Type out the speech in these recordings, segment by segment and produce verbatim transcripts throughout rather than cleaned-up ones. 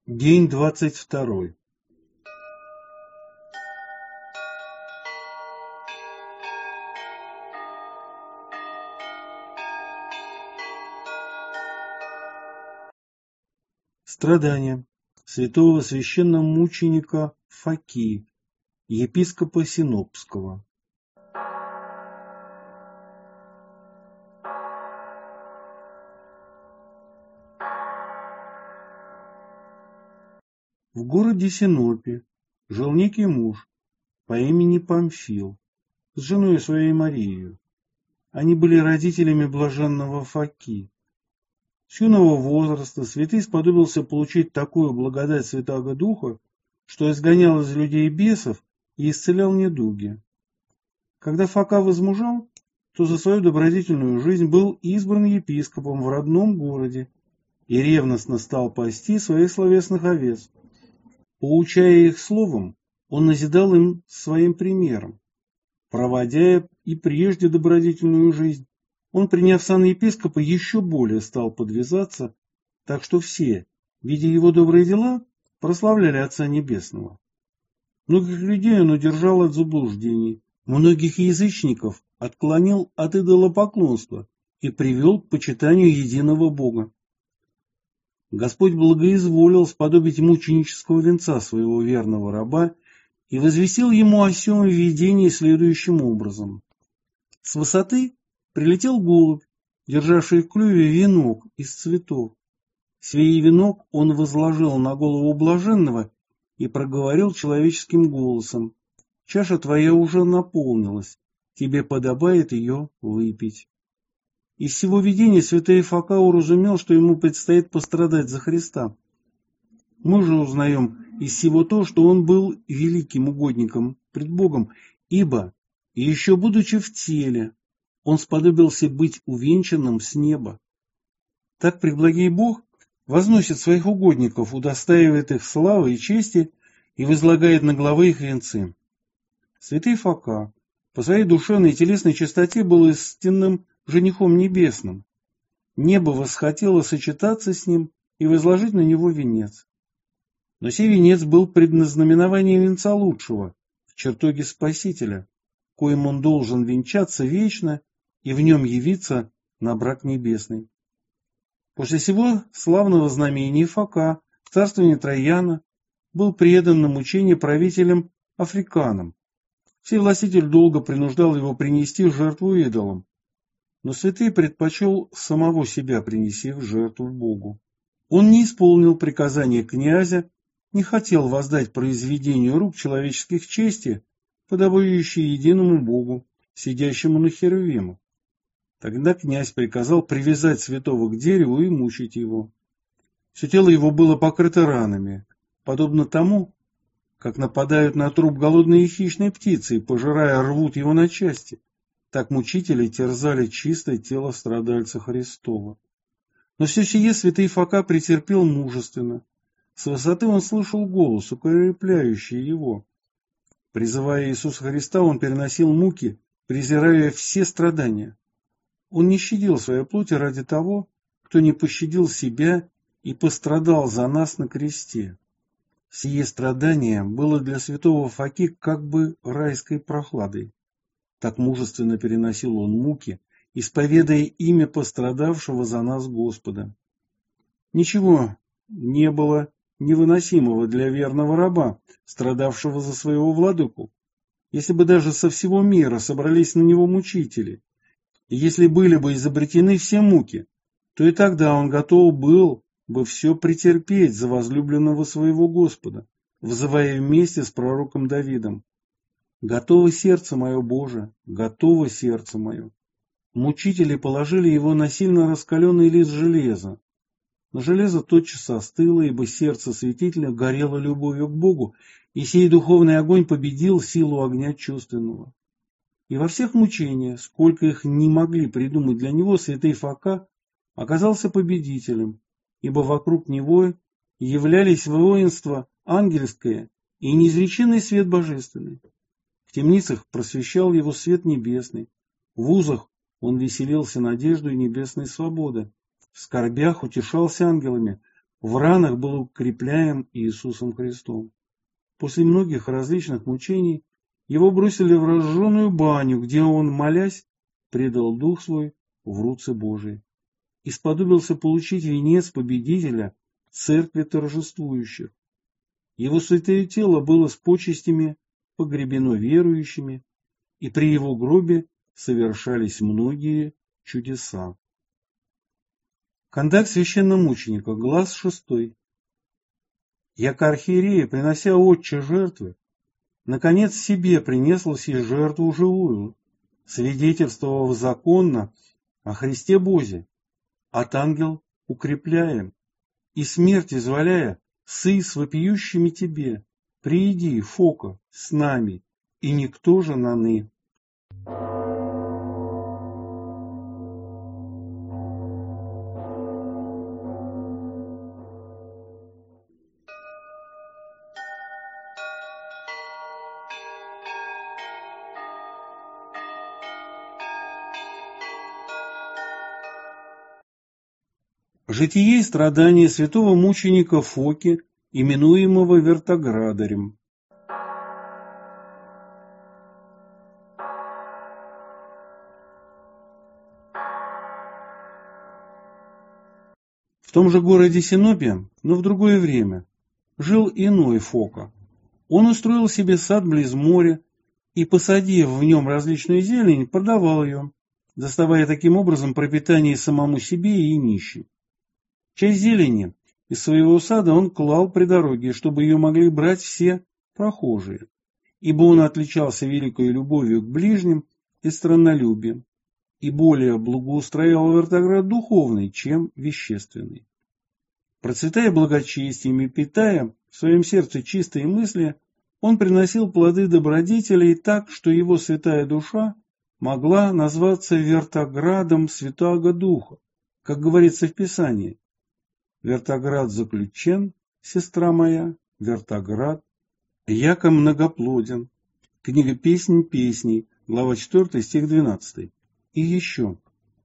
День двадцать второй. Страдания святого священномученика Фоки, епископа Синопского. В городе Синопе жил некий муж по имени Памфил с женой своей Марией. Они были родителями блаженного Фоки. С юного возраста святый сподобился получить такую благодать Святаго Духа, что изгонял из людей бесов и исцелял недуги. Когда Фока возмужал, то за свою добродетельную жизнь был избран епископом в родном городе и ревностно стал пасти своих словесных овец. Поучая их словом, он назидал им своим примером. Проводя и прежде добродетельную жизнь, он, приняв сан епископа, еще более стал подвязаться, так что все, видя его добрые дела, прославляли Отца Небесного. Многих людей он удержал от заблуждений, многих язычников отклонил от идолопоклонства и привел к почитанию единого Бога. Господь благоизволил сподобить мученического венца своего верного раба и возвестил ему о сем видении следующим образом. С высоты прилетел голубь, державший в клюве венок из цветов. Сей венок он возложил на голову блаженного и проговорил человеческим голосом: «Чаша твоя уже наполнилась, тебе подобает ее выпить». Из всего видения святой Фока уразумел, что ему предстоит пострадать за Христа. Мы же узнаем из всего то, что он был великим угодником пред Богом, ибо, еще будучи в теле, он сподобился быть увенчанным с неба. Так преблагий Бог возносит своих угодников, удостаивает их славы и чести и возлагает на главы их венцы. Святый Фока по своей душевной и телесной чистоте был истинным женихом небесным. Небо восхотело сочетаться с ним и возложить на него венец. Но сей венец был предназнаменованием венца лучшего, в чертоге Спасителя, коим он должен венчаться вечно и в нем явиться на брак небесный. После сего славного знамения Фока в царствовании Трояна был предан на мучение правителем Африканам. Всевластитель долго принуждал его принести жертву идолам, но святый предпочел самого себя принести в жертву Богу. Он не исполнил приказания князя, не хотел воздать произведению рук человеческих чести, подобающей единому Богу, сидящему на херувимах. Тогда князь приказал привязать святого к дереву и мучить его. Все тело его было покрыто ранами, подобно тому, как нападают на труп голодные хищные птицы и, пожирая, рвут его на части. Так мучители терзали чистое тело страдальца Христова. Но все сие святый Фока претерпел мужественно. С высоты он слышал голос, укрепляющий его. Призывая Иисуса Христа, он переносил муки, презирая все страдания. Он не щадил своей плоти ради того, кто не пощадил себя и пострадал за нас на кресте. Сие страдание было для святого Фоки как бы райской прохладой. Так мужественно переносил он муки, исповедая имя пострадавшего за нас Господа. Ничего не было невыносимого для верного раба, страдавшего за своего владыку. Если бы даже со всего мира собрались на него мучители, и если были бы изобретены все муки, то и тогда он готов был бы все претерпеть за возлюбленного своего Господа, взывая вместе с пророком Давидом: «Готово сердце мое, Боже, готово сердце мое». Мучители положили его на сильно раскаленный лист железа. Но железо тотчас остыло, ибо сердце святителя горело любовью к Богу, и сей духовный огонь победил силу огня чувственного. И во всех мучениях, сколько их не могли придумать для него, святый Фока оказался победителем, ибо вокруг него являлись воинство ангельское и неизреченный свет божественный. В темницах просвещал его свет небесный, в узах он веселился надеждой небесной свободы, в скорбях утешался ангелами, в ранах был укрепляем Иисусом Христом. После многих различных мучений его бросили в разжженную баню, где он, молясь, предал дух свой в руцы Божии и сподобился получить венец победителя церкви торжествующих. Его святое тело было с почестями погребено верующими, и при его гробе совершались многие чудеса. Контакт священномученика, глаз шестой. Яко архиерея, принося отче жертвы, наконец себе принесла сей жертву живую, свидетельствовав законно о Христе Бозе, от ангел укрепляем, и смерть изволяя, сы с вопиющими тебе, прииди, Фока, с нами, и никто же наны. Житие и страдания святого мученика Фоки, именуемого Вертоградарем. В том же городе Синопе, но в другое время, жил иной Фока. Он устроил себе сад близ моря и, посадив в нем различную зелень, продавал ее, доставая таким образом пропитание самому себе и нищим. Часть зелени из своего сада он клал при дороге, чтобы ее могли брать все прохожие, ибо он отличался великой любовью к ближним и страннолюбием, и более благоустроял Вертоград духовный, чем вещественный. Процветая благочестием и питая в своем сердце чистые мысли, он приносил плоды добродетелей так, что его святая душа могла назваться Вертоградом Святаго Духа, как говорится в Писании. Вертоград заключен, сестра моя, Вертоград, яко многоплоден. Книга Песнь песней, глава четвёртая, стих двенадцатый. И еще.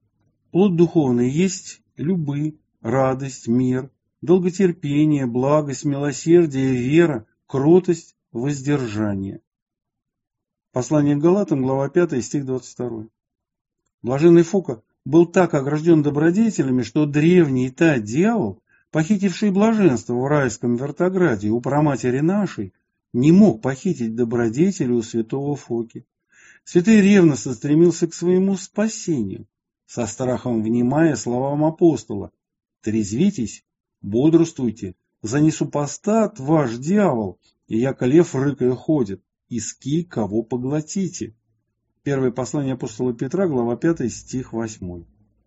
Плод духовный есть любы, радость, мир, долготерпение, благость, милосердие, вера, кротость, воздержание. Послание к Галатам, глава пятая, стих двадцать второй. Блаженный Фока был так огражден добродетелями, что древний Ита, дьявол, похитивший блаженство в райском Вертограде у праматери нашей, не мог похитить добродетели у святого Фоки. Святый ревностно стремился к своему спасению, со страхом внимая словам апостола: «Трезвитесь, бодрствуйте, за несупостат ваш дьявол, и яко лев рыкая ходит, иски кого поглотите». Первое послание апостола Петра, глава пятая, стих восьмой.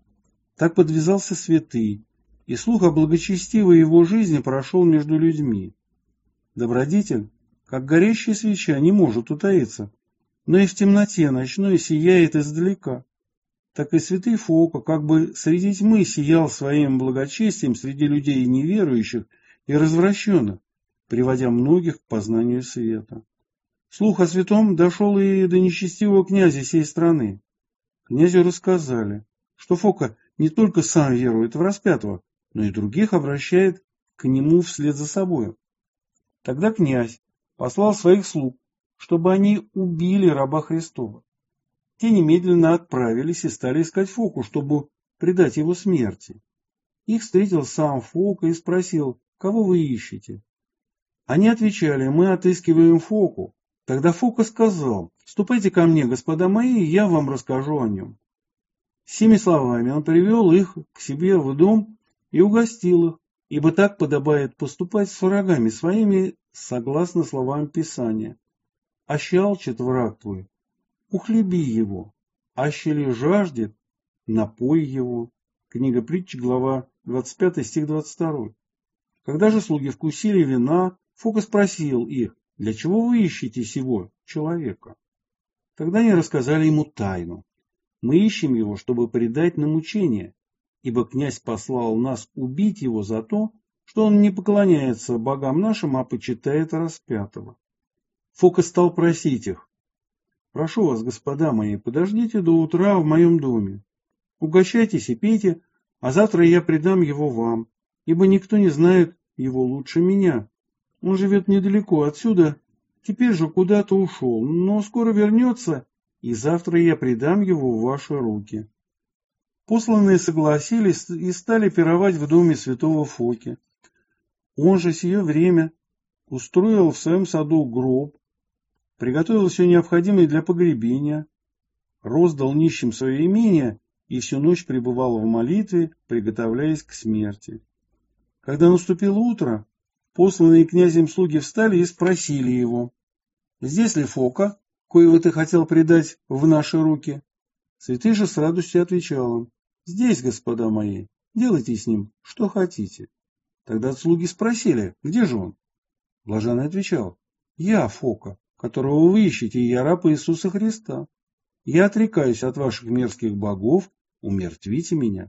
Так подвязался святый, и слух о благочестивой его жизни прошел между людьми. Добродетель, как горящая свеча, не может утаиться, но и в темноте ночной сияет издалека. Так и святый Фока как бы среди тьмы сиял своим благочестием среди людей неверующих и развращенных, приводя многих к познанию света. Слух о святом дошел и до нечестивого князя сей страны. Князю рассказали, что Фока не только сам верует в распятого, но и других обращает к нему вслед за собою. Тогда князь послал своих слуг, чтобы они убили раба Христова. Те немедленно отправились и стали искать Фоку, чтобы предать его смерти. Их встретил сам Фока и спросил: «Кого вы ищете?» Они отвечали: «Мы отыскиваем Фоку». Тогда Фока сказал: «Ступайте ко мне, господа мои, и я вам расскажу о нем». С сими словами он привел их к себе в дом и угостил их, ибо так подобает поступать с врагами своими, согласно словам Писания. «Аще алчит враг твой, ухлеби его, аще ли жаждет, напой его». Книга Притч, глава двадцать пятая, стих двадцать второй. Когда же слуги вкусили вина, Фока спросил их: «Для чего вы ищете сего человека?» Тогда они рассказали ему тайну. «Мы ищем его, чтобы предать на мучение, ибо князь послал нас убить его за то, что он не поклоняется богам нашим, а почитает распятого». Фока стал просить их: «Прошу вас, господа мои, подождите до утра в моем доме. Угощайтесь и пейте, а завтра я предам его вам, ибо никто не знает его лучше меня. Он живет недалеко отсюда, теперь же куда-то ушел, но скоро вернется, и завтра я предам его в ваши руки». Посланные согласились и стали пировать в доме святого Фоки. Он же сие время устроил в своем саду гроб, приготовил все необходимое для погребения, роздал нищим свое имение и всю ночь пребывал в молитве, приготовляясь к смерти. Когда наступило утро, посланные князем слуги встали и спросили его: «Здесь ли Фока, коего ты хотел предать в наши руки?» Святый же с радостью отвечал им: «Здесь, господа мои, делайте с ним, что хотите». Тогда слуги спросили: «Где же он?» Блаженный отвечал: «Я Фока, которого вы ищете, и я раб Иисуса Христа. Я отрекаюсь от ваших мерзких богов, умертвите меня».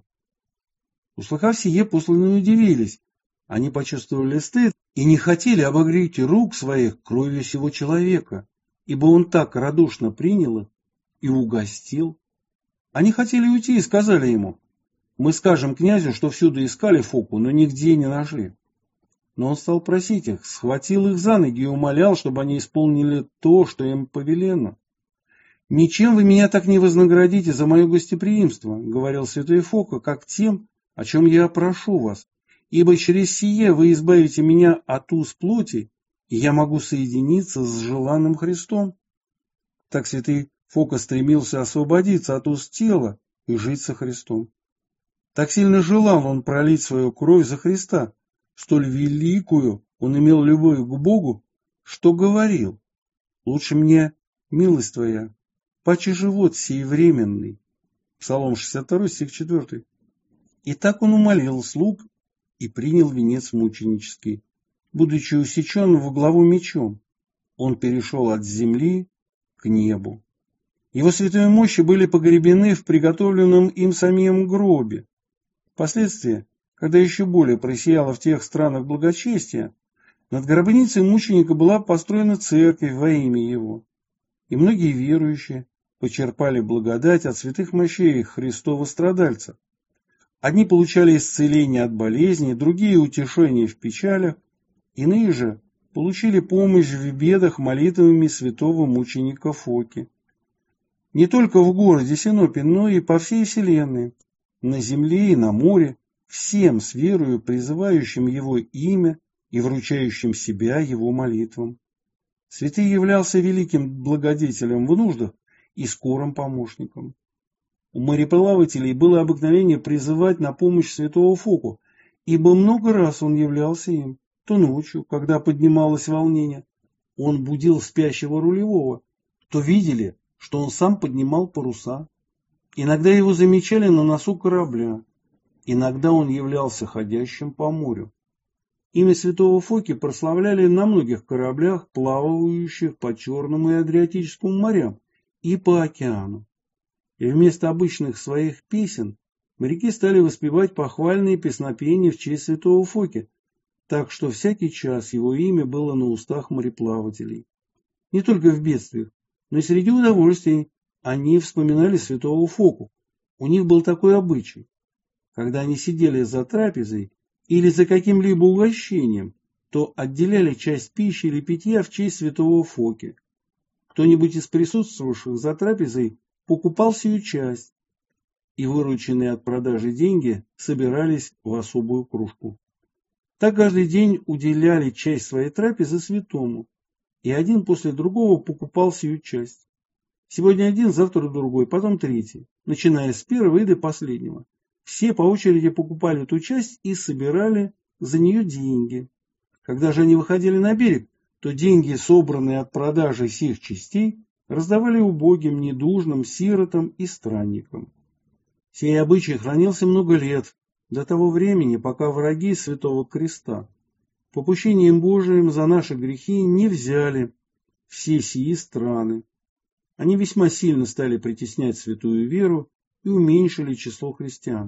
Услыхав сие, посланные удивились. Они почувствовали стыд и не хотели обогреть рук своих кровью сего человека, ибо он так радушно принял их и угостил. Они хотели уйти и сказали ему: «Мы скажем князю, что всюду искали Фоку, но нигде не нашли». Но он стал просить их, схватил их за ноги и умолял, чтобы они исполнили то, что им повелено. «Ничем вы меня так не вознаградите за мое гостеприимство, — говорил святой Фока, — как тем, о чем я прошу вас, ибо через сие вы избавите меня от уз плоти, и я могу соединиться с желанным Христом». Так святый Фока стремился освободиться от уз тела и жить со Христом. Так сильно желал он пролить свою кровь за Христа, столь великую он имел любовь к Богу, что говорил: «Лучше мне милость твоя, паче живот сей временный». Псалом шестьдесят два, стих четыре. И так он умолил слуг и принял венец мученический. Будучи усечен во главу мечом, он перешел от земли к небу. Его святые мощи были погребены в приготовленном им самим гробе. Впоследствии, когда еще более просияло в тех странах благочестия, над гробницей мученика была построена церковь во имя его. И многие верующие почерпали благодать от святых мощей Христова страдальца. Одни получали исцеление от болезней, другие — утешение в печалях, иные же получили помощь в бедах молитвами святого мученика Фоки. Не только в городе Синопе, но и по всей вселенной, на земле и на море, всем с верою призывающим его имя и вручающим себя его молитвам. Святый являлся великим благодетелем в нуждах и скорым помощником. У мореплавателей было обыкновение призывать на помощь святого Фоку, ибо много раз он являлся им. То ночью, когда поднималось волнение, он будил спящего рулевого, то видели, что он сам поднимал паруса. Иногда его замечали на носу корабля, иногда он являлся ходящим по морю. Имя святого Фоки прославляли на многих кораблях, плавающих по Черному и Адриатическому морям и по океану. И вместо обычных своих песен моряки стали воспевать похвальные песнопения в честь святого Фоки, так что всякий час его имя было на устах мореплавателей. Не только в бедствиях, но и среди удовольствий они вспоминали святого Фоку. У них был такой обычай. Когда они сидели за трапезой или за каким-либо угощением, то отделяли часть пищи или питья в честь святого Фоки. Кто-нибудь из присутствовавших за трапезой покупал сию часть, и вырученные от продажи деньги собирались в особую кружку. Так каждый день уделяли часть своей трапезы святому, и один после другого покупал сию часть. Сегодня один, завтра другой, потом третий, начиная с первого и до последнего. Все по очереди покупали эту часть и собирали за нее деньги. Когда же они выходили на берег, то деньги, собранные от продажи сих частей, раздавали убогим, недужным, сиротам и странникам. Сей обычай хранился много лет, до того времени, пока враги Святого Креста попущением Божиим за наши грехи не взяли все сии страны. Они весьма сильно стали притеснять святую веру и уменьшили число христиан.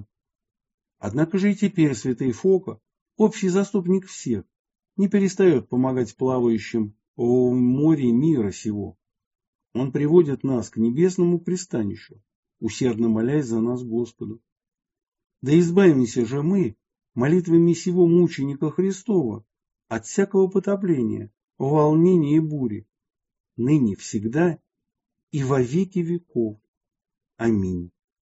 Однако же и теперь святый Фока, общий заступник всех, не перестает помогать плавающим в море мира сего. Он приводит нас к небесному пристанищу, усердно молясь за нас Господу. Да избавимся же мы, молитвами сего мученика Христова, от всякого потопления, волнения и бури, ныне всегда и во веки веков. Аминь.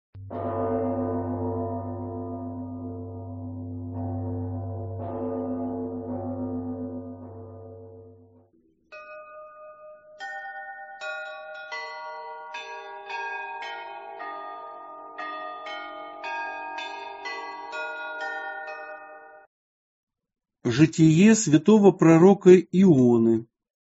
Житие святого пророка Ионы.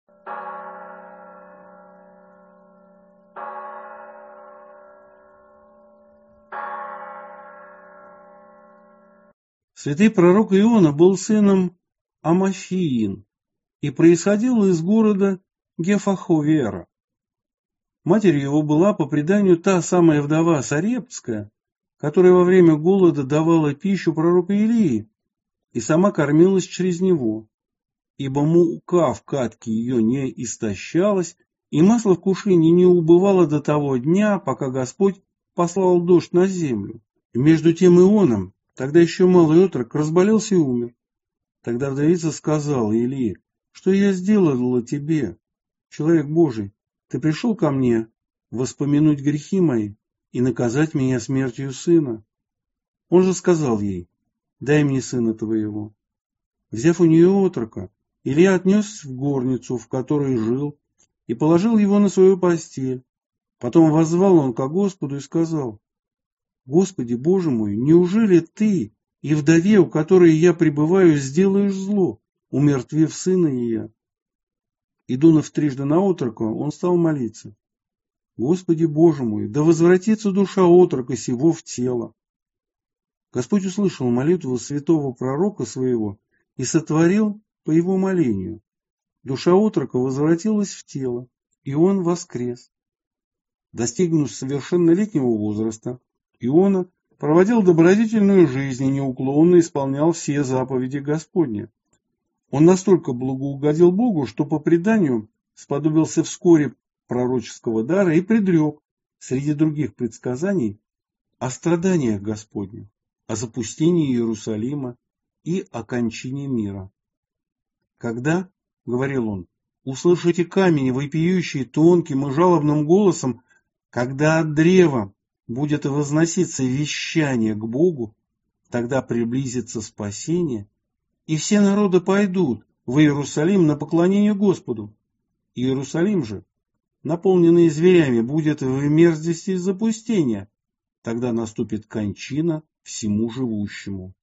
Святый пророк Иона был сыном Амафиин и происходил из города Гефаховера. Матерью его была, по преданию, та самая вдова Сарептская, которая во время голода давала пищу пророку Илии и сама кормилась через него, ибо мука в катке ее не истощалась, и масло в кувшине не убывало до того дня, пока Господь послал дождь на землю. И между тем Ионом, тогда еще малый отрок, разболелся и умер. Тогда вдовица сказала Илии: «Что я сделала тебе, человек Божий? Ты пришел ко мне воспомянуть грехи мои и наказать меня смертью сына». Он же сказал ей: «Дай мне сына твоего». Взяв у нее отрока, Илья отнес в горницу, в которой жил, и положил его на свою постель. Потом воззвал он ко Господу и сказал: «Господи, Боже мой, неужели ты и вдове, у которой я пребываю, сделаешь зло, умертвив сына ее?» И дунув трижды на отрока, он стал молиться: «Господи, Боже мой, да возвратится душа отрока сего в тело». Господь услышал молитву святого пророка своего и сотворил по его молению. Душа отрока возвратилась в тело, и он воскрес. Достигнув совершеннолетнего возраста, Иона проводил добродетельную жизнь и неуклонно исполнял все заповеди Господни. Он настолько благоугодил Богу, что по преданию сподобился вскоре пророческого дара и предрек, среди других предсказаний, о страданиях Господних, о запустении Иерусалима и о кончине мира. «Когда, — говорил он, — услышите камень, вопиющий тонким и жалобным голосом, когда от древа будет возноситься вещание к Богу, тогда приблизится спасение, и все народы пойдут в Иерусалим на поклонение Господу. Иерусалим же, наполненный зверями, будет в мерзости запустения, тогда наступит кончина всему живущему».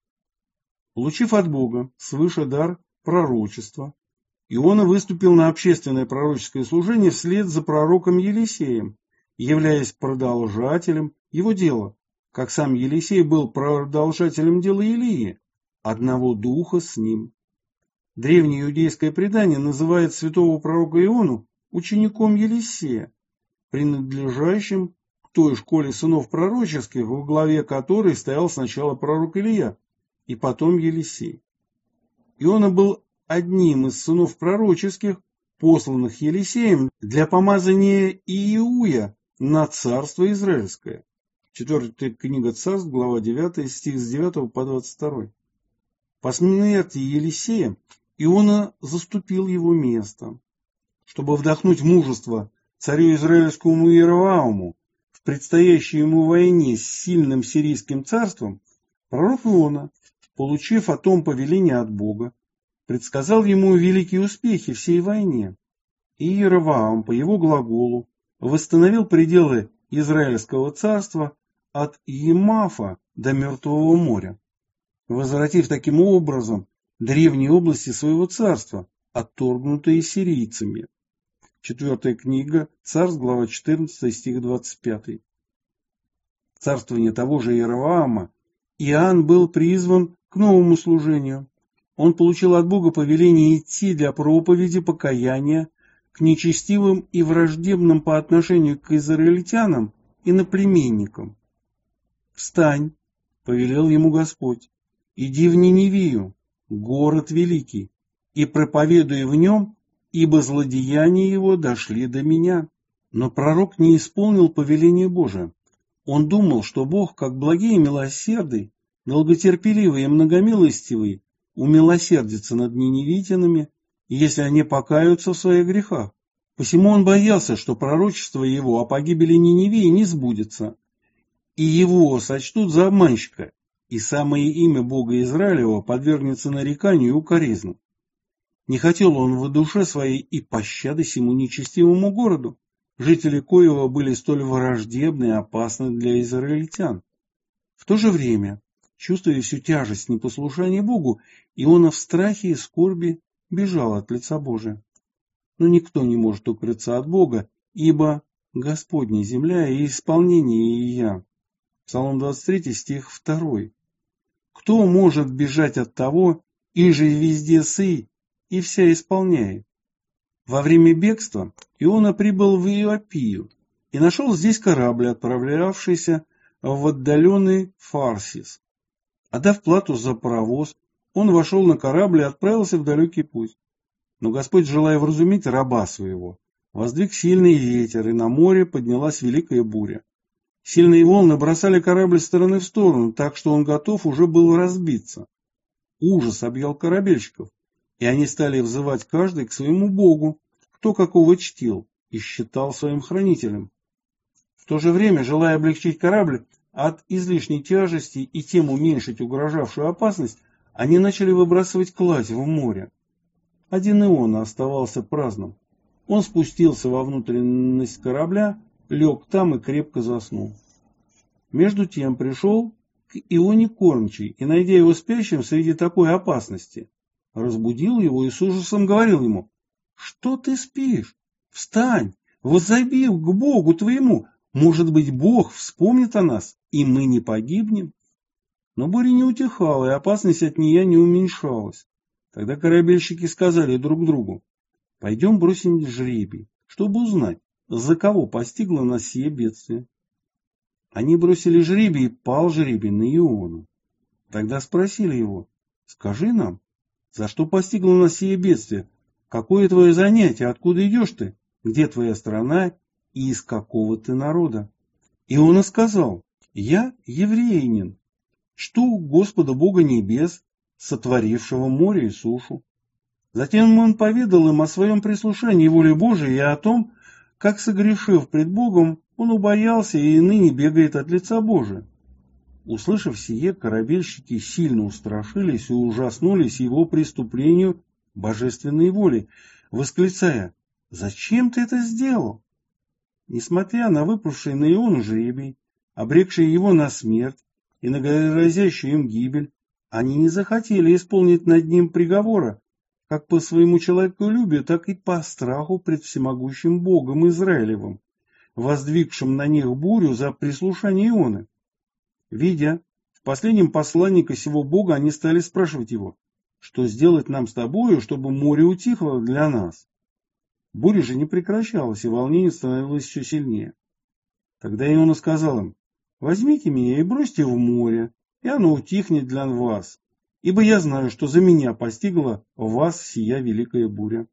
Получив от Бога свыше дар пророчества, Иона выступил на общественное пророческое служение вслед за пророком Елисеем, являясь продолжателем его дела, как сам Елисей был продолжателем дела Илии, одного духа с ним. Древнее иудейское предание называет святого пророка Иону учеником Елисея, принадлежащим к той школе сынов пророческих, во главе которой стоял сначала пророк Илия и потом Елисей. Иона был одним из сынов пророческих, посланных Елисеем для помазания Иуя на царство Израильское. Четвертая книга Царств, глава девятая, стих с девятого по двадцать второй. По смерти Елисея Иона заступил его место. Чтобы вдохнуть мужество царю израильскому Иеровоаму в предстоящей ему войне с сильным сирийским царством, пророк Иона, получив о том повеление от Бога, предсказал ему великие успехи всей войне. И Иеровоам по его глаголу восстановил пределы Израильского царства от Емафа до Мертвого моря, возвратив таким образом древние области своего царства, отторгнутые сирийцами. Четвертая книга Царств, глава четырнадцатая, стих двадцать пятый. В царствование того же Иеровоама Иоанн был призван к новому служению. Он получил от Бога повеление идти для проповеди покаяния к нечестивым и враждебным по отношению к израильтянам и иноплеменникам. «Встань, — повелел ему Господь, — иди в Ниневию, город великий, и проповедуй в нем, ибо злодеяния его дошли до меня». Но пророк не исполнил повеление Божие. Он думал, что Бог, как благий и милосердный, долготерпеливый и многомилостивый, умилосердится над ниневитянами, если они покаются в своих грехах. Посему он боялся, что пророчество его о погибели Ниневии не сбудется, и его сочтут за обманщика, и самое имя Бога Израилева подвергнется нареканию и укоризну. Не хотел он в душе своей и пощады сему нечестивому городу, жители коего были столь враждебны и опасны для израильтян. В то же время, чувствуя всю тяжесть непослушания Богу, Иона в страхе и скорби бежал от лица Божия. Но никто не может укрыться от Бога, ибо Господня земля и исполнение ее. Псалом двадцать три, стих два. Кто может бежать от того, и же везде сый, и вся исполняет? Во время бегства Иона прибыл в Иопию и нашел здесь корабль, отправлявшийся в отдаленный Фарсис. Отдав плату за паровоз, он вошел на корабль и отправился в далекий путь. Но Господь, желая вразумить раба своего, воздвиг сильный ветер, и на море поднялась великая буря. Сильные волны бросали корабль с стороны в сторону, так что он готов уже был разбиться. Ужас объял корабельщиков, и они стали взывать каждый к своему богу, кто какого чтил и считал своим хранителем. В то же время, желая облегчить корабль от излишней тяжести и тем уменьшить угрожавшую опасность, они начали выбрасывать кладь в море. Один Иона оставался праздным. Он спустился во внутренность корабля, лег там и крепко заснул. Между тем пришел к Ионе кормчий и, найдя его спящим среди такой опасности, разбудил его и с ужасом говорил ему: «Что ты спишь? Встань, воззови к Богу твоему, может быть, Бог вспомнит о нас, и мы не погибнем». Но буря не утихала, и опасность от нее не уменьшалась. Тогда корабельщики сказали друг другу: «Пойдем бросим жребий, чтобы узнать, за кого постигло нас сие бедствие». Они бросили жребий, и пал жребий на Иону. Тогда спросили его: «Скажи нам, за что постигло нас сие бедствие? Какое твое занятие? Откуда идешь ты? Где твоя страна? И из какого ты народа?» Иона сказал: «Я евреянин, чту Господа Бога небес, сотворившего море и сушу». Затем он поведал им о своем прислушании воле Божией и о том, как, согрешив пред Богом, он убоялся и ныне бегает от лица Божия. Услышав сие, корабельщики сильно устрашились и ужаснулись его преступлению божественной воли, восклицая: «Зачем ты это сделал?» Несмотря на выпавший на Иону жребий, обрекший его на смерть и на грозящую им гибель, они не захотели исполнить над ним приговора, как по своему человеколюбию, так и по страху пред всемогущим Богом Израилевым, воздвигшим на них бурю за прислушание Ионы. Видя в последнем посланника сего Бога, они стали спрашивать его: «Что сделать нам с тобою, чтобы море утихло для нас?» Буря же не прекращалась, и волнение становилось все сильнее. Тогда Иона сказал им: «Возьмите меня и бросьте в море, и оно утихнет для вас, ибо я знаю, что за меня постигла вас сия великая буря».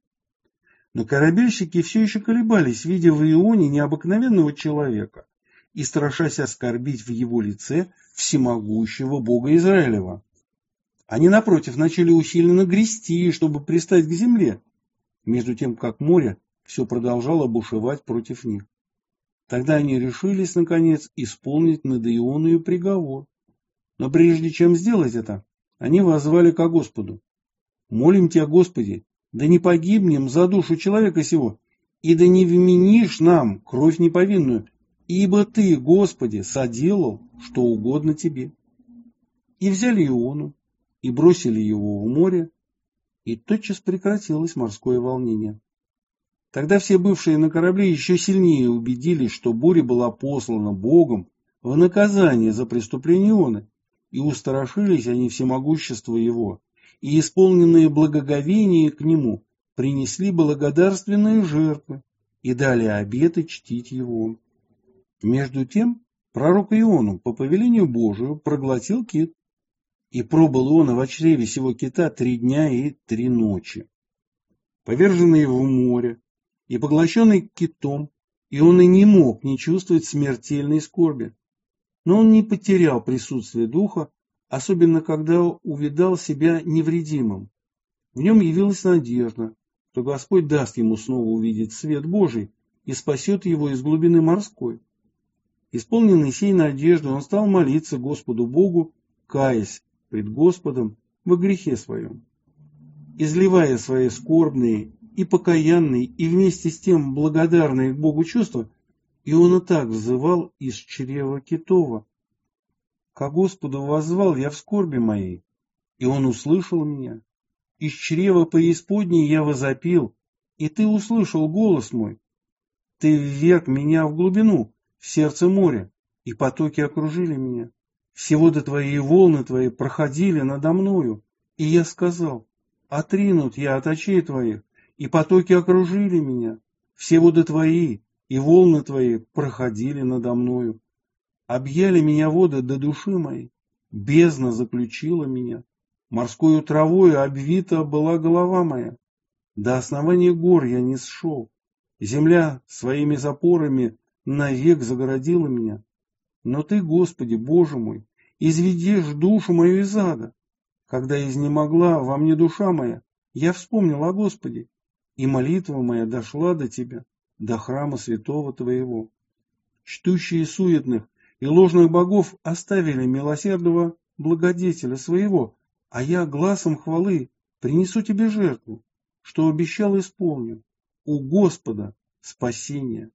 Но корабельщики все еще колебались, видя в Ионе необыкновенного человека и страшась оскорбить в его лице всемогущего Бога Израилева. Они, напротив, начали усиленно грести, чтобы пристать к земле, между тем, как море все продолжало бушевать против них. Тогда они решились, наконец, исполнить над Ионою приговор. Но прежде чем сделать это, они воззвали ко Господу: «Молим Тебя, Господи, да не погибнем за душу человека сего, и да не вменишь нам кровь неповинную, ибо Ты, Господи, соделал, что угодно Тебе». И взяли Иону, и бросили его в море, и тотчас прекратилось морское волнение. Тогда все бывшие на корабле еще сильнее убедились, что буря была послана Богом в наказание за преступление Ионы, и устрашились они всемогущества его, и, исполненные благоговения к нему, принесли благодарственные жертвы и дали обеты чтить его. Между тем пророк Иону по повелению Божию проглотил кит, и пробыл Иона во чреве сего кита три дня и три ночи. Поверженный в море и поглощенный китом, Иона не мог не чувствовать смертельной скорби. Но он не потерял присутствие духа, особенно когда увидал себя невредимым. В нем явилась надежда, что Господь даст ему снова увидеть свет Божий и спасет его из глубины морской. Исполненный сей надежды, он стал молиться Господу Богу, каясь пред Господом во грехе своем. Изливая свои скорбные и покаянные, и вместе с тем благодарные к Богу чувства, Иона так взывал из чрева китова: «Ко Господу воззвал я в скорби моей, и Он услышал меня. Из чрева преисподней я возопил, и Ты услышал голос мой. Ты вверг меня в глубину, в сердце моря, и потоки окружили меня. Все воды Твои и волны Твои проходили надо мною, и я сказал: отринут я от очей Твоих, и потоки окружили меня. Все воды Твои и волны Твои проходили надо мною. Объяли меня воды до души моей, бездна заключила меня. Морскою травою обвита была голова моя. До основания гор я не сшел. Земля своими запорами навек загородила меня. Но Ты, Господи, Боже мой, изведешь душу мою из ада. Когда изнемогла во мне душа моя, я вспомнил о Господе, и молитва моя дошла до Тебя, до храма святого Твоего. Чтущие суетных и ложных богов оставили милосердного благодетеля своего, а я гласом хвалы принесу Тебе жертву, что обещал, исполню. У Господа спасение».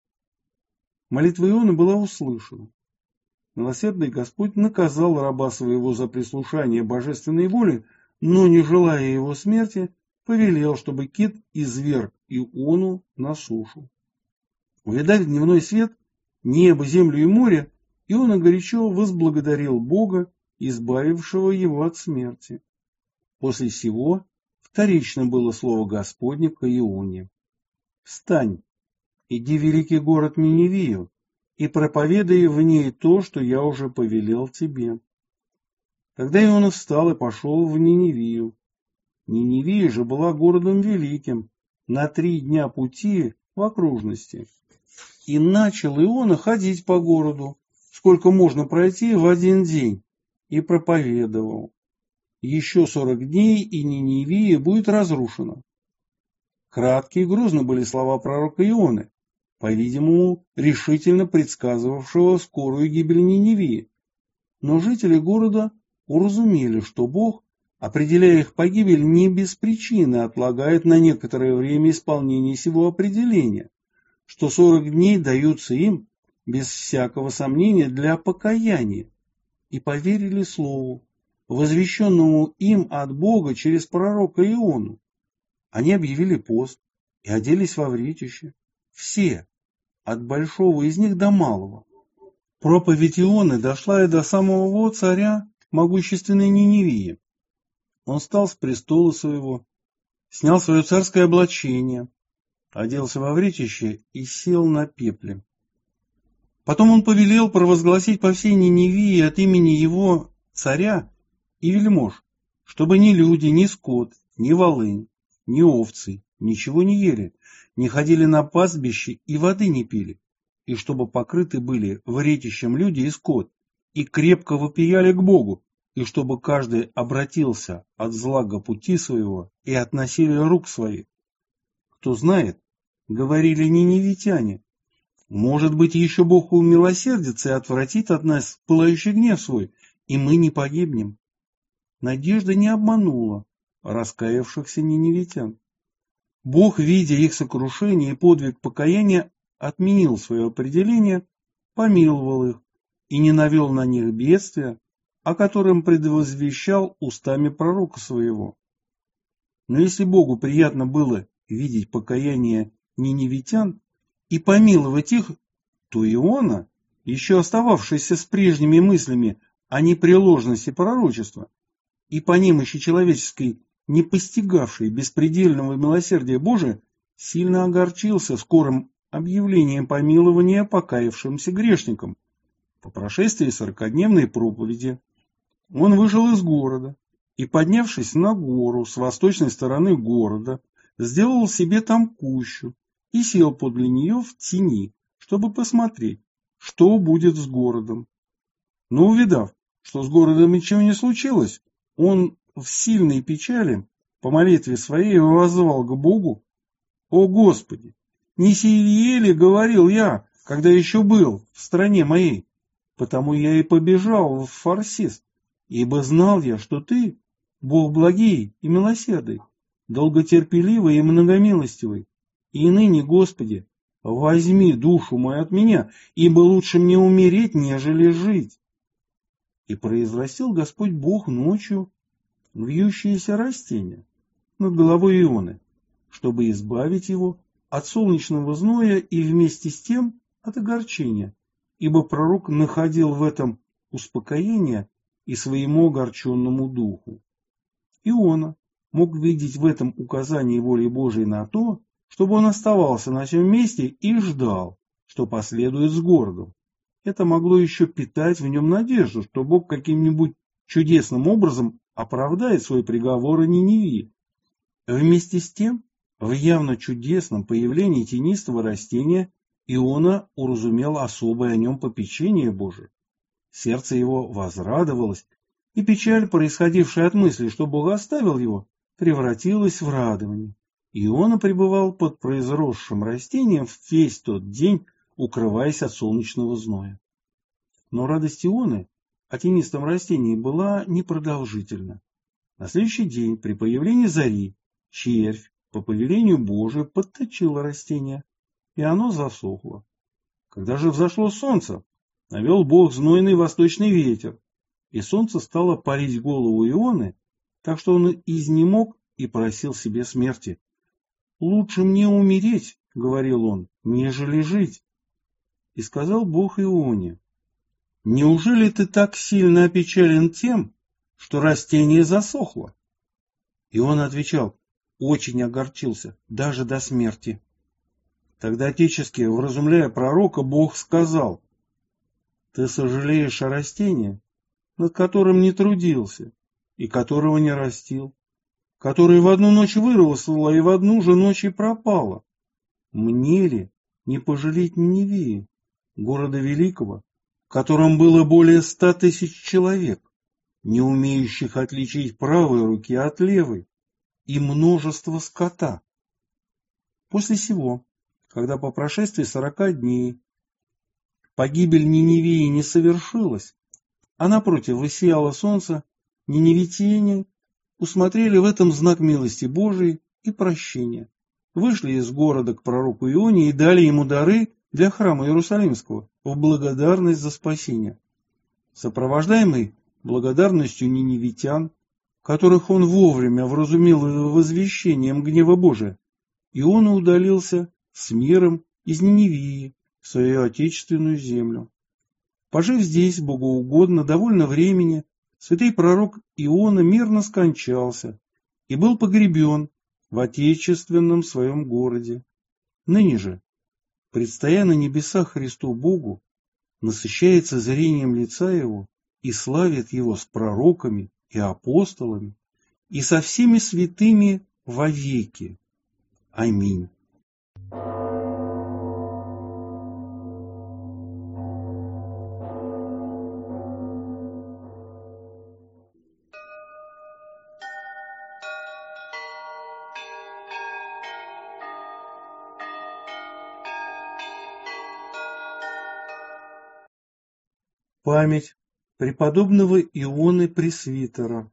Молитва Иона была услышана. Милосердный Господь наказал раба своего за прислушание божественной воли, но, не желая его смерти, повелел, чтобы кит изверг Иону на сушу. Увидав дневной свет, небо, землю и море, Иона горячо возблагодарил Бога, избавившего его от смерти. После сего вторично было слово Господне к Ионе: «Встань, иди в великий город Ниневию, и проповедай в ней то, что я уже повелел тебе». Тогда Иона встал и пошел в Ниневию. Ниневия же была городом великим, на три дня пути в окружности. И начал Иона ходить по городу, сколько можно пройти в один день, и проповедовал: еще сорок дней, и Ниневия будет разрушена. Краткие и грозны были слова пророка Ионы, по-видимому, решительно предсказывавшего скорую гибель Ниневии. Но жители города уразумели, что Бог, определяя их погибель, не без причины отлагает на некоторое время исполнение сего определения, что сорок дней даются им, без всякого сомнения, для покаяния, и поверили слову, возвещенному им от Бога через пророка Иону. Они объявили пост и оделись во вретище, все, от большого из них до малого. Проповедь Ионы дошла и до самого царя могущественной Ниневии. Он встал с престола своего, снял свое царское облачение, оделся во вретище и сел на пепле. Потом он повелел провозгласить по всей Ниневии от имени его царя и вельмож, чтобы ни люди, ни скот, ни волынь, ни овцы ничего не ели, не ходили на пастбище и воды не пили, и чтобы покрыты были вретищем люди и скот, и крепко вопияли к Богу, и чтобы каждый обратился от злага пути своего и от насилия рук своих. Кто знает, говорили ниневитяне, может быть, еще Бог умилосердится и отвратит от нас пылающий гнев свой, и мы не погибнем. Надежда не обманула раскаявшихся ниневитян. Бог, видя их сокрушение и подвиг покаяния, отменил свое определение, помиловал их и не навел на них бедствия, о котором предвозвещал устами пророка своего. Но если Богу приятно было видеть покаяние ниневитян и помиловать их, то Иона, еще остававшийся с прежними мыслями о непреложности пророчества и по немощи человеческой, не постигавший беспредельного милосердия Божия, сильно огорчился скорым объявлением помилования покаявшимся грешникам. По прошествии сорокадневной проповеди он вышел из города и, поднявшись на гору с восточной стороны города, сделал себе там кущу и сел подле нее в тени, чтобы посмотреть, что будет с городом. Но, увидав, что с городом ничего не случилось, он в сильной печали по молитве своей воззвал к Богу: «О Господи, не сие ли говорил я, когда еще был в стране моей? Потому я и побежал в Фарсис, ибо знал я, что Ты, Бог благий и милосердный, долготерпеливый и многомилостивый. И ныне, Господи, возьми душу мою от меня, ибо лучше мне умереть, нежели жить». И произрастил Господь Бог ночью вьющиеся растения над головой Ионы, чтобы избавить его от солнечного зноя и вместе с тем от огорчения, ибо пророк находил в этом успокоение и своему огорченному духу. Иона мог видеть в этом указании воли Божией на то, чтобы он оставался на сем месте и ждал, что последует с городом. Это могло еще питать в нем надежду, что Бог каким-нибудь чудесным образом оправдает свой приговор о Ниневии. Вместе с тем, в явно чудесном появлении тенистого растения Иона уразумел особое о нем попечение Божие. Сердце его возрадовалось, и печаль, происходившая от мысли, что Бог оставил его, превратилась в радование. Иона пребывал под произросшим растением в весь тот день, укрываясь от солнечного зноя. Но радость Ионы о тенистом растении была непродолжительна. На следующий день, при появлении зари, червь по повелению Божию подточил растение, и оно засохло. Когда же взошло солнце, навел Бог знойный восточный ветер, и солнце стало палить голову Ионы, так что он изнемог и просил себе смерти. «Лучше мне умереть, — говорил он, — нежели жить». И сказал Бог Ионе: «Неужели ты так сильно опечален тем, что растение засохло?» И он отвечал: «Очень огорчился, даже до смерти». Тогда отечески, вразумляя пророка, Бог сказал: «Ты сожалеешь о растении, над которым не трудился и которого не растил, которое в одну ночь выросло и в одну же ночь и пропало. Мне ли не пожалеть Ниневии, города великого, в котором было более ста тысяч человек, не умеющих отличить правой руки от левой, и множество скота?» После сего, когда по прошествии сорока дней погибель Ниневии не совершилась, а напротив воссияло солнце, ниневитяне усмотрели в этом знак милости Божией и прощения, вышли из города к пророку Ионе и дали ему дары для храма Иерусалимского в благодарность за спасение. Сопровождаемый благодарностью ниневитян, которых он вовремя вразумил возвещением гнева Божия, Иона удалился с миром из Ниневии в свою отечественную землю. Пожив здесь богоугодно довольно времени, святый пророк Иона мирно скончался и был погребен в отечественном своем городе. Ныне же, предстоя на небесах Христу Богу, насыщается зрением лица Его и славит Его с пророками и апостолами и со всеми святыми вовеки. Аминь. Память преподобного Ионы Пресвитера.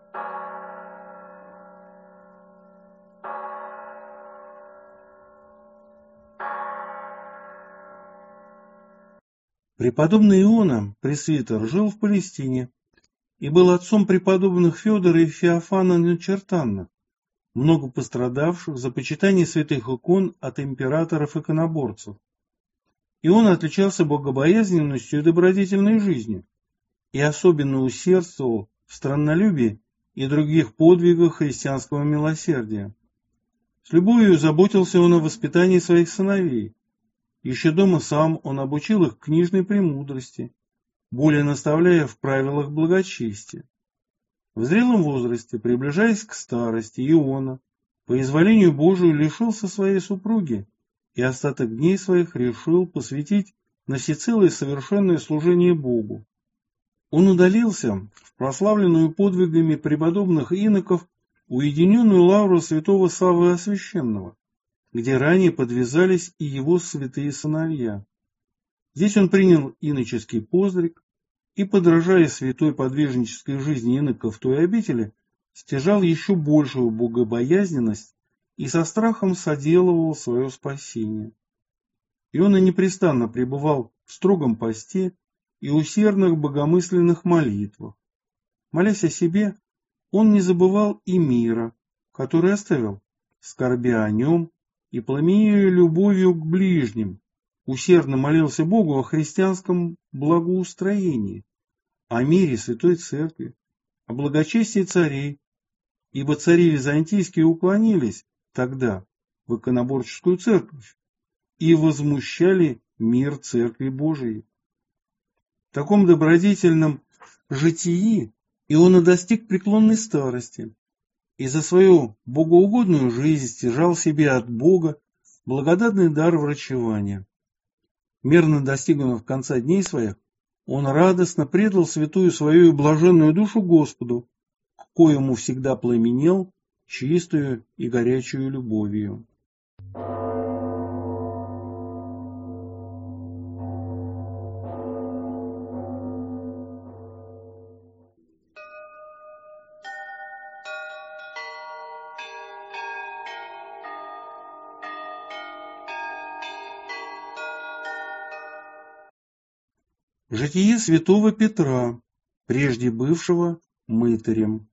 Преподобный Иона Пресвитер жил в Палестине и был отцом преподобных Федора и Феофана Начертанных, много пострадавших за почитание святых икон от императоров-иконоборцев. Иона отличался богобоязненностью и добродетельной жизнью и особенно усердствовал в страннолюбии и других подвигах христианского милосердия. С любовью заботился он о воспитании своих сыновей. Еще дома сам он обучил их книжной премудрости, более наставляя в правилах благочестия. В зрелом возрасте, приближаясь к старости, Иона, по изволению Божию, лишился своей супруги и остаток дней своих решил посвятить на всецелое совершенное служение Богу. Он удалился в прославленную подвигами преподобных иноков уединенную лавру святого Саввы Освященного, где ранее подвязались и его святые сыновья. Здесь он принял иноческий поздрик и, подражая святой подвижнической жизни иноков той обители, стяжал еще большую богобоязненность и со страхом соделывал свое спасение. И он и непрестанно пребывал в строгом посте и усердных богомысленных молитвах. Молясь о себе, он не забывал и мира, который оставил, скорбя о нем и пламенея любовью к ближним, усердно молился Богу о христианском благоустроении, о мире Святой Церкви, о благочестии царей, ибо цари византийские уклонились тогда в иконоборческую церковь и возмущали мир Церкви Божией. В таком добродетельном житии и он и достиг преклонной старости, и за свою богоугодную жизнь стяжал себе от Бога благодатный дар врачевания. Мерно достигнув конца дней своих, он радостно предал святую свою и блаженную душу Господу, к коему всегда пламенел чистую и горячую любовью. Житие святого Петра, прежде бывшего мытарем.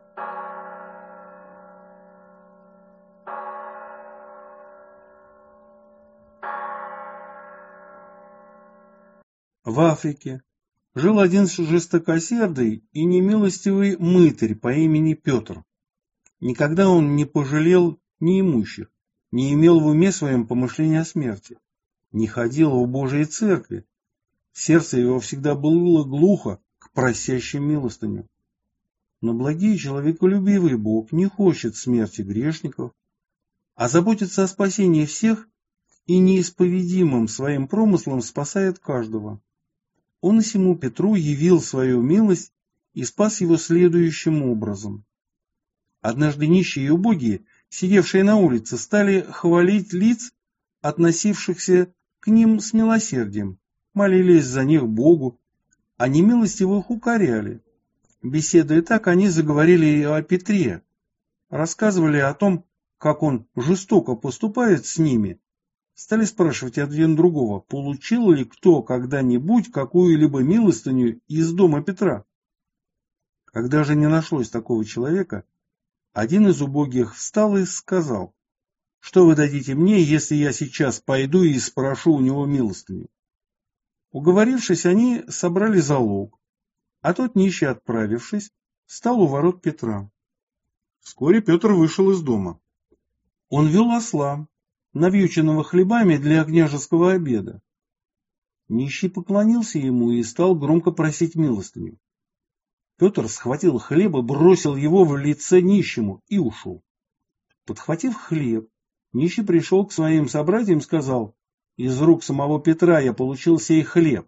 В Африке жил один жестокосердый и немилостивый мытарь по имени Петр. Никогда он не пожалел неимущих, не имел в уме своем помышления о смерти, не ходил в Божьей церкви. Сердце его всегда было глухо к просящим милостыню. Но благий человеколюбивый Бог не хочет смерти грешников, а заботится о спасении всех и неисповедимым своим промыслом спасает каждого. Он и сему Петру явил свою милость и спас его следующим образом. Однажды нищие и убогие, сидевшие на улице, стали хвалить лиц, относившихся к ним с милосердием, молились за них Богу, а немилостивых укоряли. Беседуя так, они заговорили о Петре, рассказывали о том, как он жестоко поступает с ними, стали спрашивать один другого, получил ли кто когда-нибудь какую-либо милостыню из дома Петра. Когда же не нашлось такого человека, один из убогих встал и сказал: «Что вы дадите мне, если я сейчас пойду и спрошу у него милостыню?» Уговорившись, они собрали залог, а тот нищий, отправившись, стал у ворот Петра. Вскоре Петр вышел из дома. Он вел осла, навьюченного хлебами для княжеского обеда. Нищий поклонился ему и стал громко просить милостыню. Петр схватил хлеб и бросил его в лице нищему и ушел. Подхватив хлеб, нищий пришел к своим собратьям и сказал: «Из рук самого Петра я получил сей хлеб».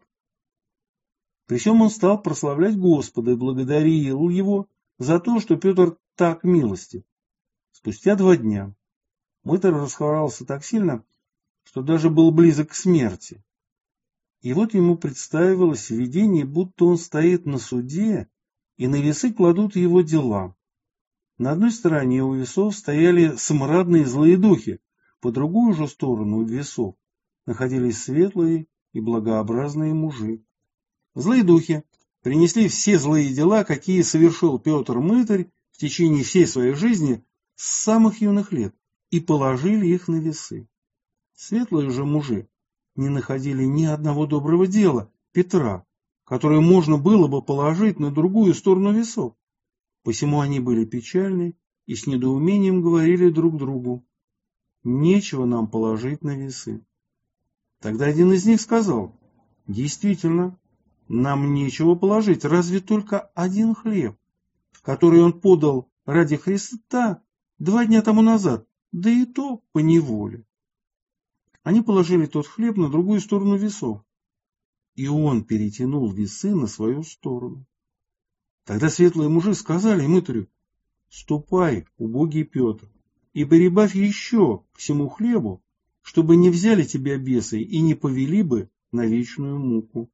При сем он стал прославлять Господа и благодарил его за то, что Петр так милостив. Спустя два дня мытарь расхворался так сильно, что даже был близок к смерти. И вот ему представилось видение, будто он стоит на суде, и на весы кладут его дела. На одной стороне у весов стояли смрадные злые духи, по другую же сторону у весов находились светлые и благообразные мужи. Злые духи принесли все злые дела, какие совершил Петр Мытарь в течение всей своей жизни с самых юных лет, и положили их на весы. Светлые же мужи не находили ни одного доброго дела Петра, которое можно было бы положить на другую сторону весов. Посему они были печальны и с недоумением говорили друг другу: «Нечего нам положить на весы». Тогда один из них сказал: «Действительно, нам нечего положить, разве только один хлеб, который он подал ради Христа два дня тому назад, да и то поневоле». Они положили тот хлеб на другую сторону весов. и он перетянул весы на свою сторону. Тогда светлые мужи сказали мытарю: «Ступай, убогий Петр, и прибавь еще к всему хлебу, чтобы не взяли тебя бесы и не повели бы на вечную муку».